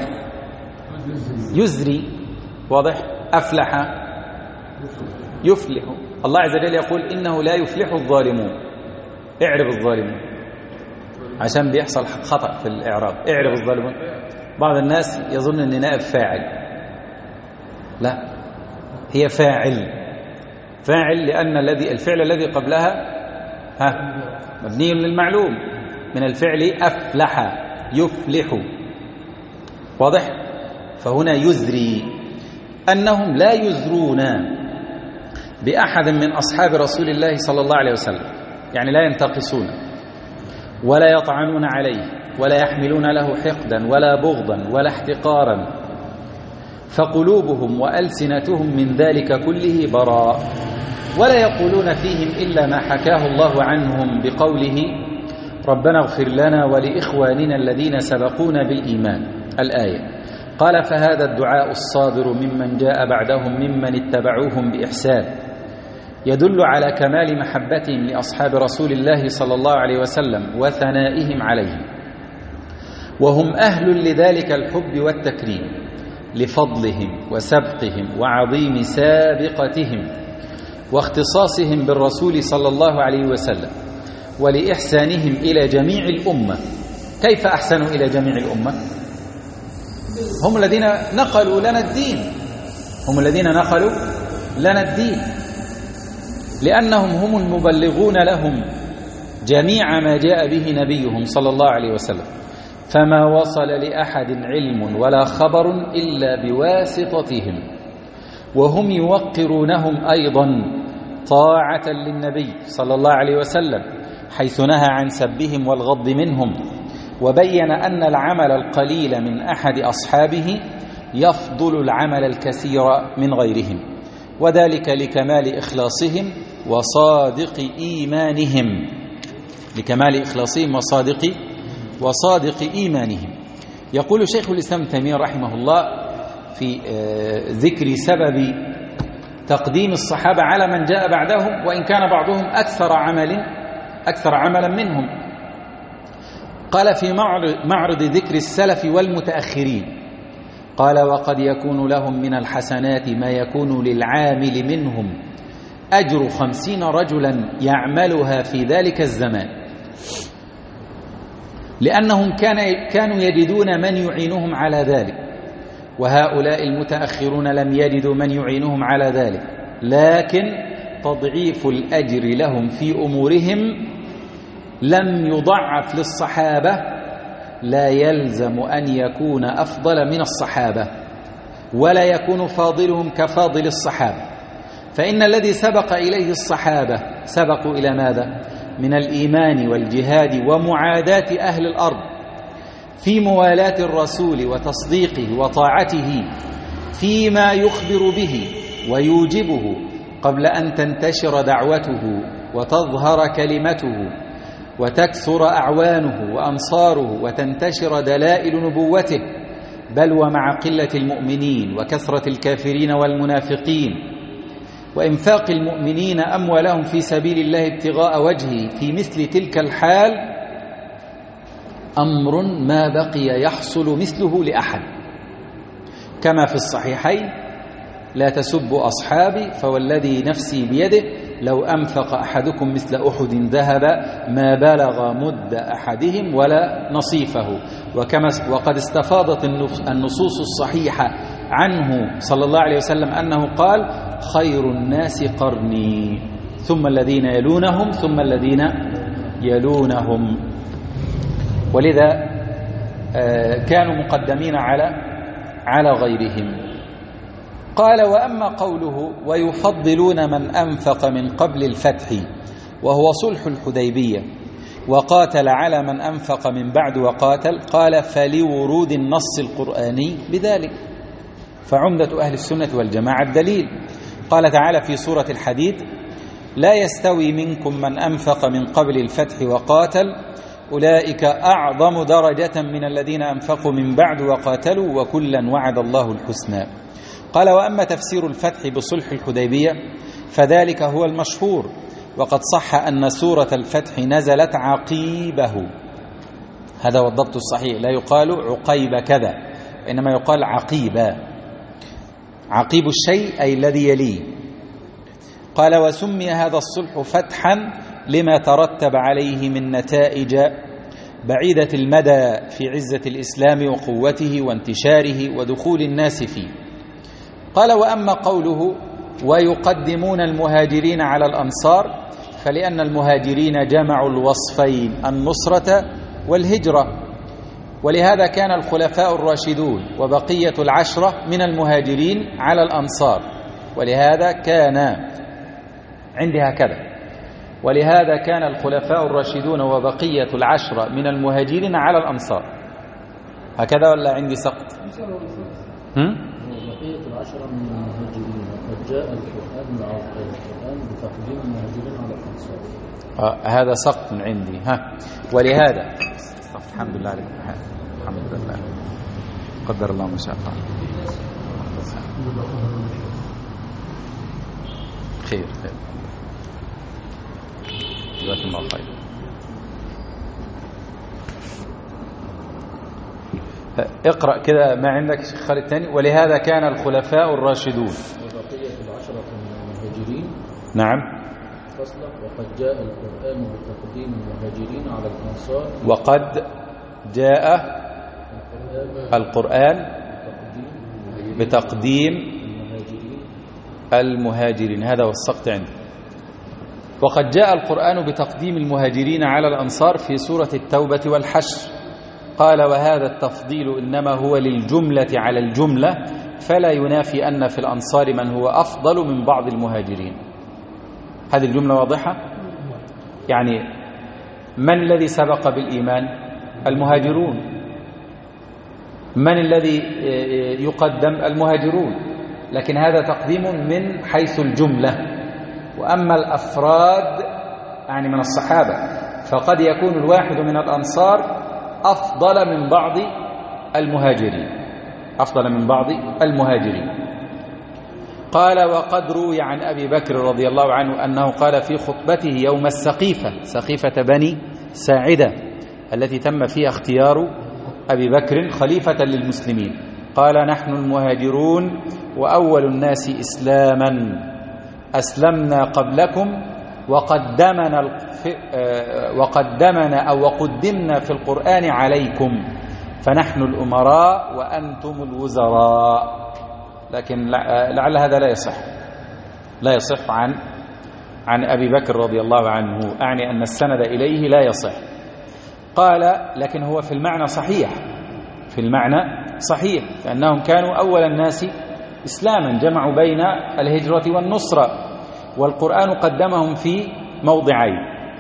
يزري. واضح؟ أفلح يفلح. الله عز وجل يقول: إنه لا يفلح الظالمون. اعرب الظالمون، عشان بيحصل خطأ في الإعراب. اعرب الظالمون. بعض الناس يظن أن نائب فاعل، لا، هي فاعل لأن الفعل الذي قبلها مبني للمعلوم من الفعل أفلح يفلح. واضح؟ فهنا يزري، أنهم لا يزرون بأحد من أصحاب رسول الله صلى الله عليه وسلم، يعني لا ينتقصون ولا يطعنون عليه ولا يحملون له حقدا ولا بغضا ولا احتقارا، فقلوبهم وألسنتهم من ذلك كله براء، ولا يقولون فيهم إلا ما حكاه الله عنهم بقوله: ربنا اغفر لنا ولإخواننا الذين سبقونا بالإيمان. الآية. قال: فهذا الدعاء الصادر ممن جاء بعدهم ممن اتبعوهم بإحسان يدل على كمال محبتهم لأصحاب رسول الله صلى الله عليه وسلم وثنائهم عليهم، وهم أهل لذلك الحب والتكريم لفضلهم وسبقهم وعظيم سابقتهم واختصاصهم بالرسول صلى الله عليه وسلم، ولإحسانهم إلى جميع الأمة. كيف أحسنوا إلى جميع الأمة؟ هم الذين نقلوا لنا الدين، لأنهم هم المبلغون لهم جميع ما جاء به نبيهم صلى الله عليه وسلم. فما وصل لأحد علم ولا خبر إلا بواسطتهم، وهم يوقرونهم أيضا طاعة للنبي صلى الله عليه وسلم حيث نهى عن سبهم والغض منهم، وبين أن العمل القليل من أحد أصحابه يفضل العمل الكثير من غيرهم، وذلك لكمال إخلاصهم وصادق إيمانهم، لكمال إخلاصهم وصادق إيمانهم. يقول شيخ الإسلام ابن تيمية رحمه الله في ذكر سبب تقديم الصحابة على من جاء بعدهم، وإن كان بعضهم أكثر عملا منهم، قال في معرض ذكر السلف والمتأخرين، قال: وقد يكون لهم من الحسنات ما يكون للعامل منهم أجر 50 رجلا يعملها في ذلك الزمان، لأنهم كانوا يجدون من يعينهم على ذلك، وهؤلاء المتأخرون لم يجدوا من يعينهم على ذلك، لكن تضعيف الأجر لهم في أمورهم لم يضعف للصحابة لا يلزم أن يكون أفضل من الصحابة، ولا يكون فاضلهم كفاضل الصحابة، فإن الذي سبق إليه الصحابة سبقوا إلى ماذا؟ من الإيمان والجهاد ومعاداة أهل الأرض في موالاة الرسول وتصديقه وطاعته فيما يخبر به ويوجبه قبل أن تنتشر دعوته وتظهر كلمته وتكثر أعوانه وأنصاره وتنتشر دلائل نبوته، بل ومع قلة المؤمنين وكثرة الكافرين والمنافقين وإنفاق المؤمنين أموالهم في سبيل الله ابتغاء وجهه، في مثل تلك الحال أمر ما بقي يحصل مثله لأحد، كما في الصحيحين: لا تسبوا أصحابي فوالذي نفسي بيده لو أنفق أحدكم مثل أحد ذهب ما بلغ مد أحدهم ولا نصيفه. وقد استفاضت النصوص الصحيحة عنه صلى الله عليه وسلم أنه قال: خير الناس قرني ثم الذين يلونهم ثم الذين يلونهم. ولذا كانوا مقدمين على غيرهم. قال: وأما قوله ويفضلون من أنفق من قبل الفتح وهو صلح الحديبية وقاتل على من أنفق من بعد وقاتل، قال: فلورود النص القرآني بذلك، فعمدة أهل السنة والجماعة الدليل. قال تعالى في سورة الحديد: لا يستوي منكم من أنفق من قبل الفتح وقاتل أولئك أعظم درجة من الذين أنفقوا من بعد وقاتلوا وكلا وعد الله الحسنى. قال: وأما تفسير الفتح بصلح الحديبية فذلك هو المشهور، وقد صح أن سورة الفتح نزلت عقيبه، هذا هو الضبط الصحيح، لا يقال عقيب كذا، إنما يقال عقيبا، عقيب الشيء أي الذي يليه. قال: وسمي هذا الصلح فتحا لما ترتب عليه من نتائج بعيدة المدى في عزة الإسلام وقوته وانتشاره ودخول الناس فيه. قال: وأما قوله ويقدمون المهاجرين على الأنصار فلأن المهاجرين جمعوا الوصفين النصرة والهجرة، ولهذا كان الخلفاء الراشدون وبقية العشرة من المهاجرين على الأنصار، ولهذا كان عندها كذا، ولهذا كان الخلفاء الراشدون وبقية العشرة من المهاجرين على الأنصار. هكذا ولا عندي سقط؟ بقية العشرة من المهاجرين، وقد جاء القرآن بتقديم المهاجرين على الأنصار. هذا سقط عندي. ولهذا الحمد لله عليك. الحمد لله، قدر الله ما شاء فعل. خير جزاكم الله خير. اقرأ كده ما عندك شيخ خالد الثاني. ولهذا كان الخلفاء الراشدون وبقية العشرة من المهاجرين. نعم. فصلا: وقد جاء القرآن بتقديم المهاجرين على الأنصار. وقد جاء القرآن بتقديم المهاجرين، هذا هو السقط عندي. وقد جاء القرآن بتقديم المهاجرين على الأنصار في سورة التوبة والحشر. قال وهذا التفضيل إنما هو للجملة على الجملة، فلا ينافي أن في الأنصار من هو أفضل من بعض المهاجرين. هذه الجملة واضحة؟ يعني من الذي سبق بالإيمان؟ المهاجرون. من الذي يقدم؟ المهاجرون. لكن هذا تقديم من حيث الجملة. وأما الأفراد يعني من الصحابة فقد يكون الواحد من الأنصار أفضل من بعض المهاجرين. قال وقد روي عن أبي بكر رضي الله عنه أنه قال في خطبته يوم السقيفة، سقيفة بني ساعدة التي تم فيها اختيار أبي بكر خليفة للمسلمين، قال نحن المهاجرون وأول الناس إسلاما أسلمنا قبلكم وقدمنا في القرآن عليكم، فنحن الأمراء وأنتم الوزراء. لكن لعل هذا لا يصح عن أبي بكر رضي الله عنه، أعني أن السند إليه لا يصح. قال لكن هو في المعنى صحيح لأنهم كانوا أول الناس إسلاما، جمعوا بين الهجرة والنصرة، والقرآن قدمهم في موضعين.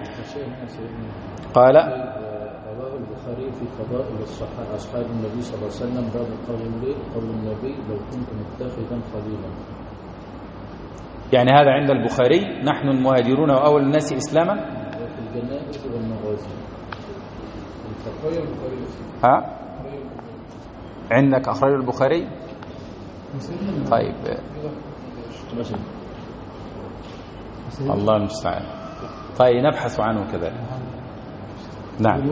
قال رواه البخاري في فضائل أصحاب النبي صلى الله عليه وسلم باب قول النبي لو كنت متخذا خليلا. يعني هذا عند البخاري نحن المهاجرون وأول الناس إسلاما. وفي الجنائز والمغازي. عندك أخرج البخاري؟ طيب الله المستعان. طيب نبحث عنه كذلك. نعم.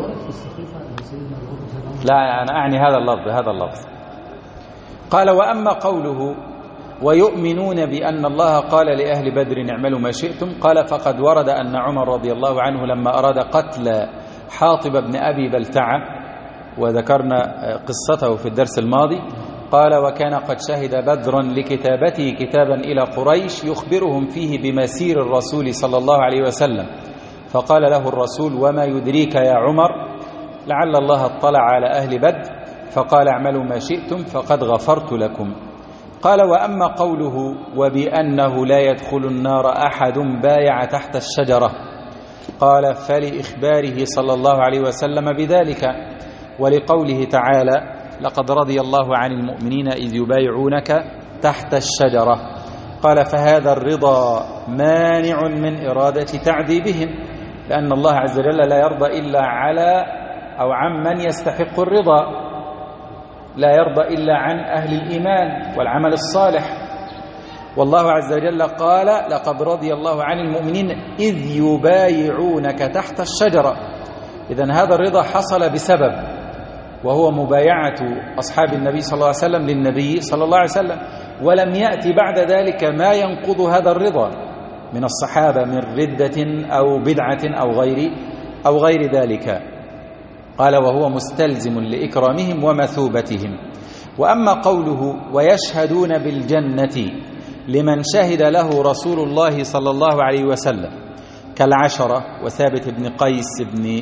لا أنا أعني هذا اللفظ. قال وأما قوله ويؤمنون بأن الله قال لأهل بدر اعملوا ما شئتم، قال فقد ورد أن عمر رضي الله عنه لما أراد قتل حاطب بن أبي بلتعة، وذكرنا قصته في الدرس الماضي، قال وكان قد شهد بدرا لكتابته كتابا إلى قريش يخبرهم فيه بمسير الرسول صلى الله عليه وسلم، فقال له الرسول وما يدريك يا عمر لعل الله اطلع على أهل بدر فقال اعملوا ما شئتم فقد غفرت لكم. قال وأما قوله وبأنه لا يدخل النار أحد بايع تحت الشجرة، قال فلإخباره صلى الله عليه وسلم بذلك، ولقوله تعالى لقد رضي الله عن المؤمنين إذ يبايعونك تحت الشجرة، قال فهذا الرضا مانع من إرادة تعذيبهم، لأن الله عز وجل لا يرضى إلا على أو عمن يستحق الرضا، لا يرضى إلا عن أهل الإيمان والعمل الصالح. والله عز وجل قال لقد رضي الله عن المؤمنين إذ يبايعونك تحت الشجرة. إذن هذا الرضا حصل بسبب، وهو مبايعة أصحاب النبي صلى الله عليه وسلم للنبي صلى الله عليه وسلم، ولم يأتي بعد ذلك ما ينقض هذا الرضا من الصحابة من ردة أو بدعة أو غير ذلك. قال وهو مستلزم لإكرامهم ومثوبتهم. وأما قوله ويشهدون بالجنة لمن شهد له رسول الله صلى الله عليه وسلم كالعشرة وثابت بن قيس بن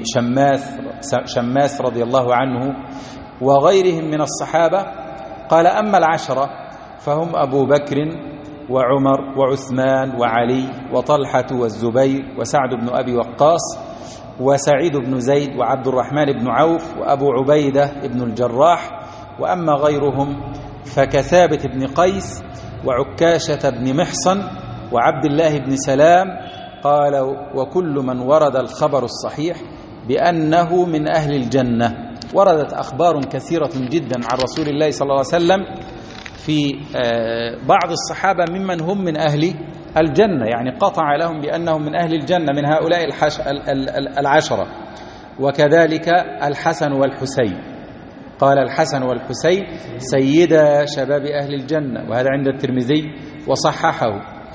شماس رضي الله عنه وغيرهم من الصحابة، قال أما العشرة فهم أبو بكر وعمر وعثمان وعلي وطلحة والزبير وسعد بن أبي وقاص وسعيد بن زيد وعبد الرحمن بن عوف وأبو عبيدة بن الجراح. وأما غيرهم فكثابت بن قيس وعكاشة بن محصن وعبد الله بن سلام. قال وكل من ورد الخبر الصحيح بأنه من أهل الجنة. وردت أخبار كثيرة جدا عن رسول الله صلى الله عليه وسلم في بعض الصحابة ممن هم من أهل الجنة، يعني قطع لهم بأنهم من أهل الجنة من هؤلاء العشرة. وكذلك الحسن والحسين، قال الحسن والحسين سيدا شباب أهل الجنة، وهذا عند الترمذي وصححه.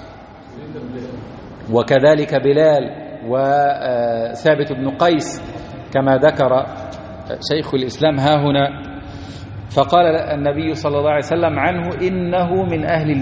وكذلك بلال وثابت بن قيس كما ذكر شيخ الإسلام ها هنا، فقال النبي صلى الله عليه وسلم عنه إنه من أهل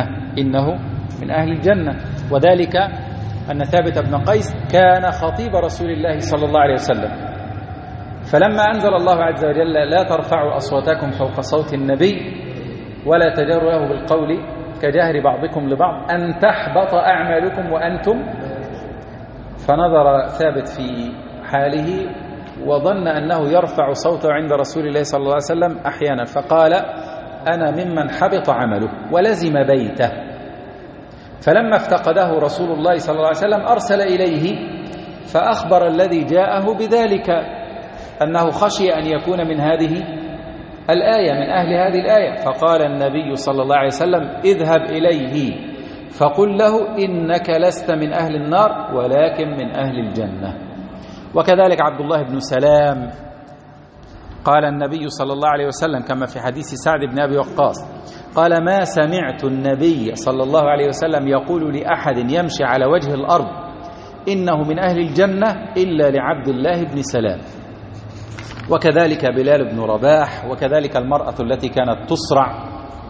الجنة، وذلك أن ثابت بن قيس كان خطيب رسول الله صلى الله عليه وسلم، فلما أنزل الله عز وجل لا ترفعوا أصواتكم فوق صوت النبي ولا تجهروا له بالقول كجهر بعضكم لبعض أن تحبط أعمالكم وأنتم، فنظر ثابت في حاله وظن أنه يرفع صوته عند رسول الله صلى الله عليه وسلم أحيانا، فقال أنا ممن حبط عمله ولزم بيته. فلما افتقده رسول الله صلى الله عليه وسلم أرسل إليه فأخبر الذي جاءه بذلك، أنه خشي أن يكون من هذه الآية، من أهل هذه الآية. فقال النبي صلى الله عليه وسلم اذهب إليه فقل له إنك لست من أهل النار ولكن من أهل الجنة. وكذلك عبد الله بن سلام قال النبي صلى الله عليه وسلم كما في حديث سعد بن أبي وقاص قال ما سمعت النبي صلى الله عليه وسلم يقول لأحد يمشي على وجه الأرض إنه من أهل الجنة إلا لعبد الله بن سلام. وكذلك بلال بن رباح، وكذلك المرأة التي كانت تصرع،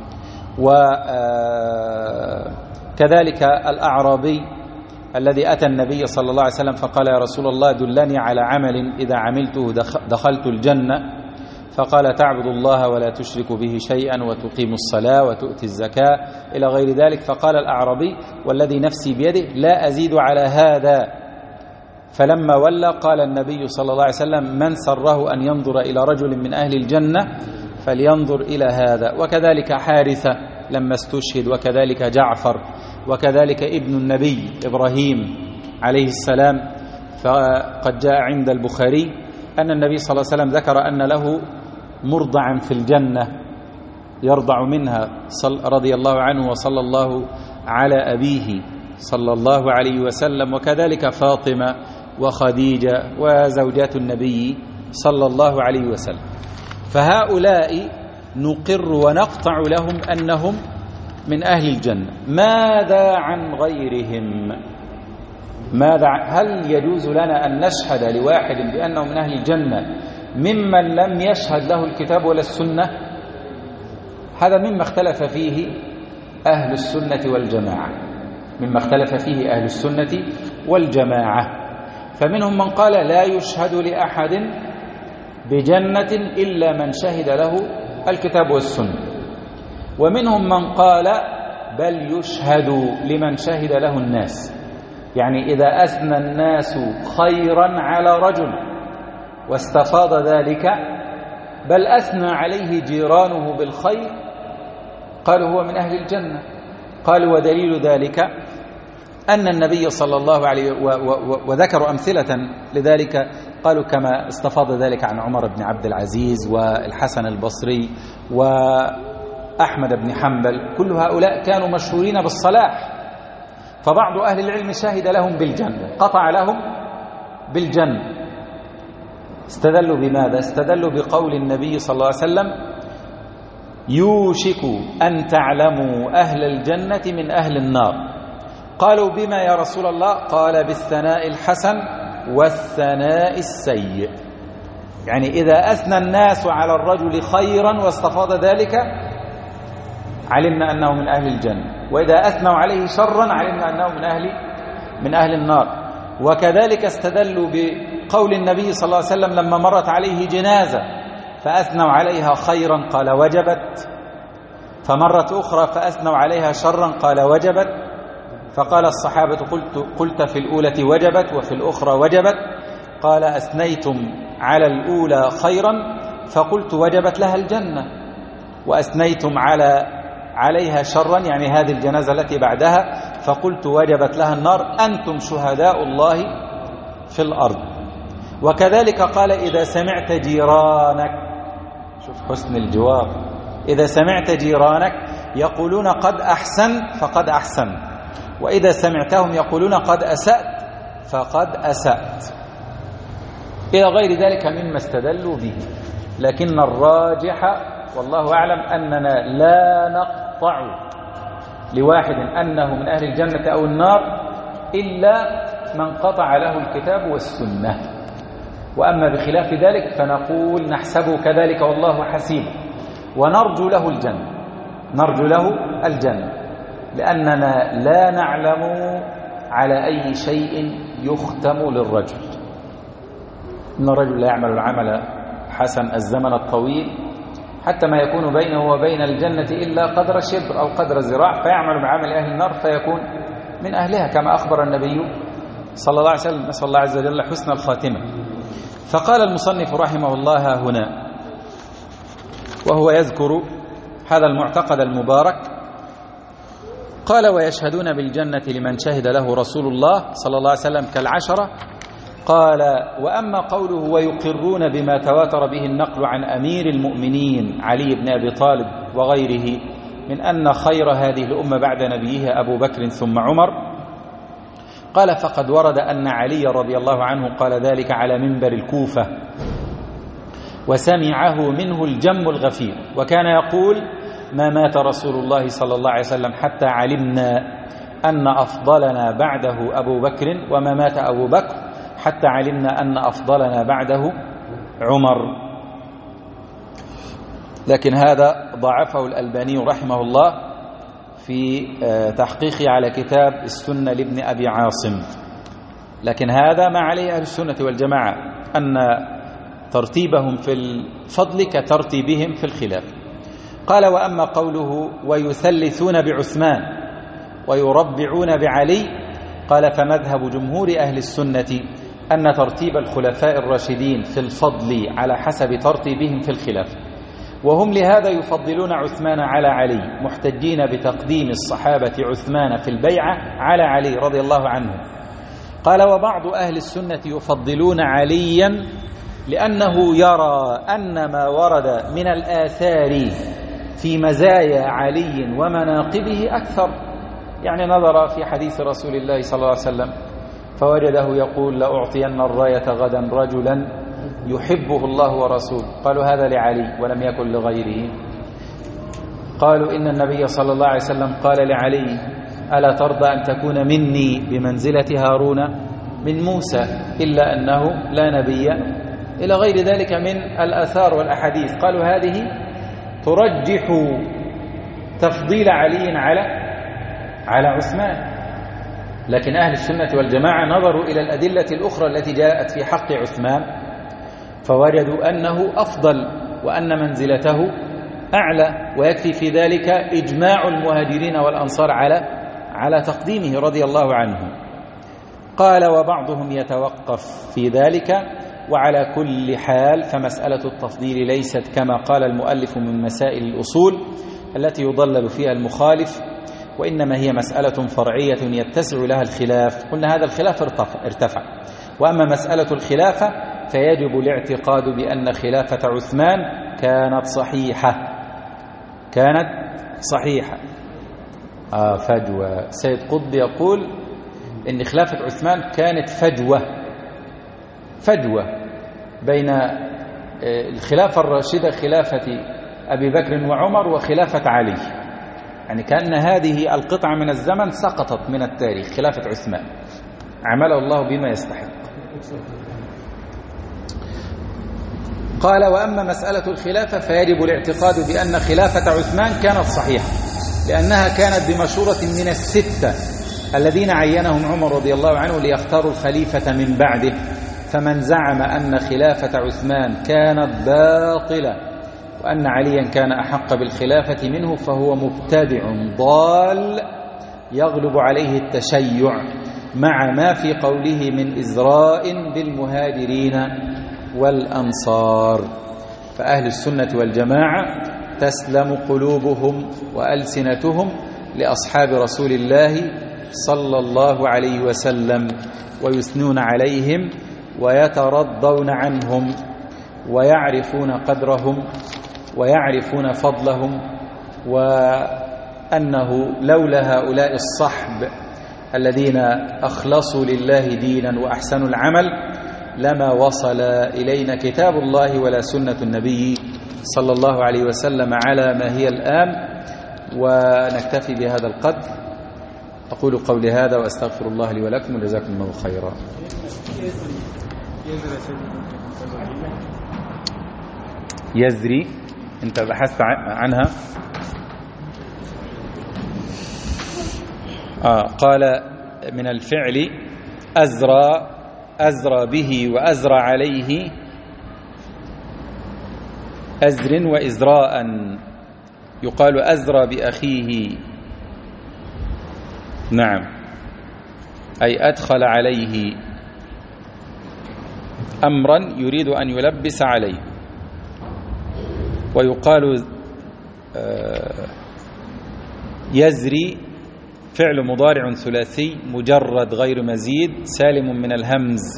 وكذلك الأعرابي الذي أتى النبي صلى الله عليه وسلم فقال يا رسول الله دلني على عمل إذا عملته دخلت الجنة، فقال تعبد الله ولا تشرك به شيئا وتقيم الصلاة وتؤتي الزكاة إلى غير ذلك. فقال الأعرابي والذي نفسي بيده لا أزيد على هذا. فلما ولى قال النبي صلى الله عليه وسلم من سره أن ينظر إلى رجل من أهل الجنة فلينظر إلى هذا. وكذلك حارثة لما استشهد، وكذلك جعفر، وكذلك ابن النبي إبراهيم عليه السلام. فقد جاء عند البخاري أن النبي صلى الله عليه وسلم ذكر أن له مرضعا في الجنة يرضع منها رضي الله عنه وصلى الله على أبيه صلى الله عليه وسلم. وكذلك فاطمة وخديجة وزوجات النبي صلى الله عليه وسلم. فهؤلاء نقر ونقطع لهم أنهم من أهل الجنة. ماذا عن غيرهم؟ هل يجوز لنا أن نشهد لواحد بأنه من أهل الجنة ممن لم يشهد له الكتاب ولا السنة؟ هذا مما اختلف فيه أهل السنة والجماعة، مما اختلف فيه أهل السنة والجماعة. فمنهم من قال لا يشهد لأحد بجنة إلا من شهد له الكتاب والسنة، ومنهم من قال بل يشهد لمن شهد له الناس. يعني إذا أثنى الناس خيرا على رجل واستفاض ذلك بل أثنى عليه جيرانه بالخير قالوا هو من أهل الجنة. قالوا ودليل ذلك أن النبي صلى الله عليه وذكروا أمثلة لذلك، قالوا كما استفاض ذلك عن عمر بن عبد العزيز والحسن البصري وأحمد بن حنبل، كل هؤلاء كانوا مشهورين بالصلاح، فبعض أهل العلم شهد لهم بالجنة، قطع لهم بالجنة. استدلوا بماذا؟ استدلوا بقول النبي صلى الله عليه وسلم يوشك أن تعلموا أهل الجنة من أهل النار. قالوا بما يا رسول الله؟ قال بالثناء الحسن والثناء السيء. يعني إذا أثنى الناس على الرجل خيرا واستفاض ذلك علمنا أنه من أهل الجنة، وإذا أثنوا عليه شرا علمنا أنه من أهل النار. وكذلك استدلوا بقول النبي صلى الله عليه وسلم لما مرت عليه جنازة فأثنوا عليها خيرا قال وجبت، فمرت أخرى فأثنوا عليها شرا قال وجبت، فقال الصحابة قلت في الأولى وجبت وفي الأخرى وجبت، قال أثنيتم على الأولى خيرا فقلت وجبت لها الجنة، وأثنيتم عليها شرا يعني هذه الجنازة التي بعدها فقلت وجبت لها النار، أنتم شهداء الله في الأرض. وكذلك قال إذا سمعت جيرانك، شوف حسن الجواب، إذا سمعت جيرانك يقولون قد أحسن فقد أحسن، وإذا سمعتهم يقولون قد أسأت فقد أسأت، إلى غير ذلك مما استدلوا به. لكن الراجح والله أعلم أننا لا نقطع لواحد أنه من أهل الجنة أو النار إلا من قطع له الكتاب والسنة. وأما بخلاف ذلك فنقول نحسبه كذلك والله حسيب، ونرجو له الجنة، نرجو له الجنة، لأننا لا نعلم على أي شيء يختم للرجل. إن الرجل لا يعمل العمل حسن الزمن الطويل حتى ما يكون بينه وبين الجنة إلا قدر شبر أو قدر ذراع، فيعمل بعمل أهل النار فيكون من أهلها كما أخبر النبي صلى الله عليه وسلم. نسأل الله عز وجل حسن الخاتمة. فقال المصنف رحمه الله هنا وهو يذكر هذا المعتقد المبارك، قال: ويشهدون بالجنة لمن شهد له رسول الله صلى الله عليه وسلم كالعشرة. قال: وأما قوله ويقرون بما تواتر به النقل عن أمير المؤمنين علي بن أبي طالب وغيره من أن خير هذه الأمة بعد نبيها أبو بكر ثم عمر، قال: فقد ورد أن علي رضي الله عنه قال ذلك على منبر الكوفة وسمعه منه الجم الغفير، وكان يقول: ما مات رسول الله صلى الله عليه وسلم حتى علمنا أن أفضلنا بعده أبو بكر، وما مات أبو بكر حتى علمنا أن أفضلنا بعده عمر. لكن هذا ضعفه الألباني رحمه الله في تحقيقه على كتاب السنة لابن أبي عاصم، لكن هذا ما عليه أهل السنة والجماعة، أن ترتيبهم في الفضل كترتيبهم في الخلاف. قال: وأما قوله ويثلثون بعثمان ويربعون بعلي، قال: فمذهب جمهور أهل السنة أن ترتيب الخلفاء الراشدين في الفضل على حسب ترتيبهم في الخلاف، وهم لهذا يفضلون عثمان على علي، محتجين بتقديم الصحابة عثمان في البيعة على علي رضي الله عنه. قال: وبعض أهل السنة يفضلون عليا لأنه يرى أن ما ورد من الآثار في مزايا علي ومناقبه أكثر، يعني نظر في حديث رسول الله صلى الله عليه وسلم فوجده يقول: لأعطين الراية غدا رجلا يحبه الله ورسوله، قالوا هذا لعلي ولم يكن لغيره. قالوا: إن النبي صلى الله عليه وسلم قال لعلي: ألا ترضى أن تكون مني بمنزلة هارون من موسى إلا أنه لا نبي، إلى غير ذلك من الآثار والأحاديث. قالوا هذه ترجح تفضيل علي على عثمان. لكن أهل السنة والجماعة نظروا إلى الأدلة الأخرى التي جاءت في حق عثمان فوجدوا أنه أفضل وأن منزلته أعلى، ويكفي في ذلك إجماع المهاجرين والأنصار على تقديمه رضي الله عنه. قال: وبعضهم يتوقف في ذلك، وعلى كل حال فمسألة التفضيل ليست كما قال المؤلف من مسائل الأصول التي يضلل فيها المخالف، وإنما هي مسألة فرعية يتسع لها الخلاف. قلنا هذا الخلاف ارتفع. وأما مسألة الخلافة فيجب الاعتقاد بأن خلافة عثمان كانت صحيحة. فجوة. سيد قطب يقول إن خلافة عثمان كانت فجوة بين الخلافة الراشدة خلافة أبي بكر وعمر وخلافة علي، يعني كأن هذه القطعة من الزمن سقطت من التاريخ، خلافة عثمان عمله الله بما يستحق. قال: وأما مسألة الخلافة فيجب الاعتقاد بأن خلافة عثمان كانت صحيحة، لأنها كانت بمشورة من الستة الذين عينهم عمر رضي الله عنه ليختاروا الخليفة من بعده، فمن زعم أن خلافة عثمان كانت باطلة وأن عليا كان أحق بالخلافة منه فهو مبتدع ضال يغلب عليه التشيع، مع ما في قوله من إزراء بالمهاجرين والأنصار. فأهل السنة والجماعة تسلم قلوبهم وألسنتهم لأصحاب رسول الله صلى الله عليه وسلم، ويثنون عليهم ويترضون عنهم ويعرفون قدرهم ويعرفون فضلهم، وأنه لولا هؤلاء الصحب الذين أخلصوا لله دينا وأحسنوا العمل لما وصل إلينا كتاب الله ولا سنة النبي صلى الله عليه وسلم على ما هي الآن. ونكتفي بهذا القدر. أقول قولي هذا وأستغفر الله لي ولكم وجزاكم الله خيرا. يزري أنت بحثت عنها. قال من الفعل أزرى أزرى به وأزرى عليه أزر وإزراء، يقال أزرى بأخيه، نعم، أي أدخل عليه أمرا يريد أن يلبس عليه. ويقال يزري فعل مضارع ثلاثي مجرد غير مزيد سالم من الهمز.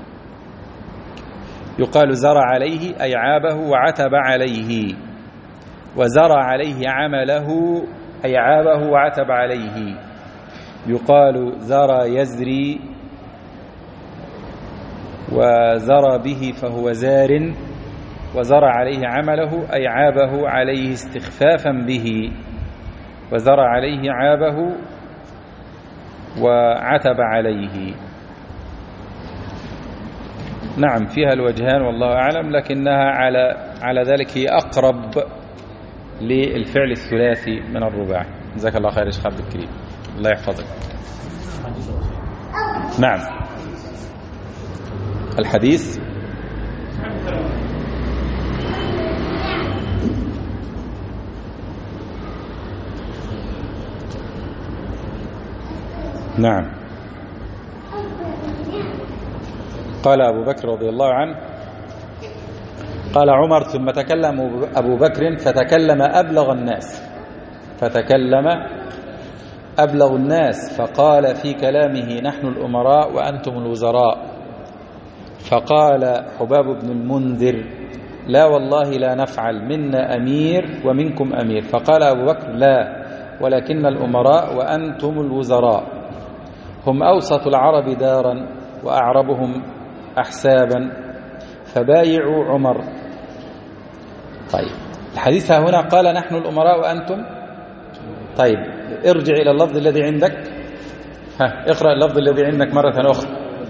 يقال زرع عليه أي عابه وعتب عليه، وزرع عليه عمله أي عابه وعتب عليه. يقال زرى يزري وزرى به فهو زار، وزرع عليه عمله أي عابه عليه استخفافا به، وزرع عليه عابه وعتب عليه. نعم، فيها الوجهان والله أعلم، لكنها على ذلك هي أقرب للفعل الثلاثي من الرباعي. جزاك الله خير يا شيخ عبد الكريم، الله يحفظك. نعم، الحديث نعم. قال أبو بكر رضي الله عنه: قال عمر ثم تكلم أبو بكر فتكلم أبلغ الناس فقال في كلامه: نحن الأمراء وأنتم الوزراء. فقال حباب بن المنذر: لا والله لا نفعل، منا أمير ومنكم أمير. فقال أبو بكر: لا، ولكن الأمراء وأنتم الوزراء، هم أوسط العرب دارا وأعربهم أحسابا، فبايعوا عمر. طيب، الحديث هنا قال نحن الأمراء وأنتم. طيب، ارجع إلى اللفظ الذي عندك، اقرأ اللفظ الذي عندك مرة أخرى.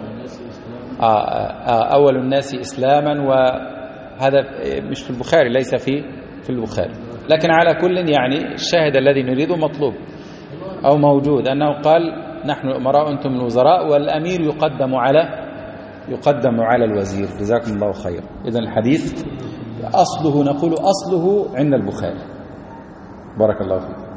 أول الناس إسلاما، وهذا مش في البخاري، ليس في البخاري، لكن على كل يعني الشاهد الذي نريده مطلوب أو موجود، أنه قال نحن الأمراء وأنتم الوزراء، والأمير يقدم على الوزير. جزاكم الله خير. إذن الحديث أصله، نقول أصله عند البخاري. بارك الله فيك.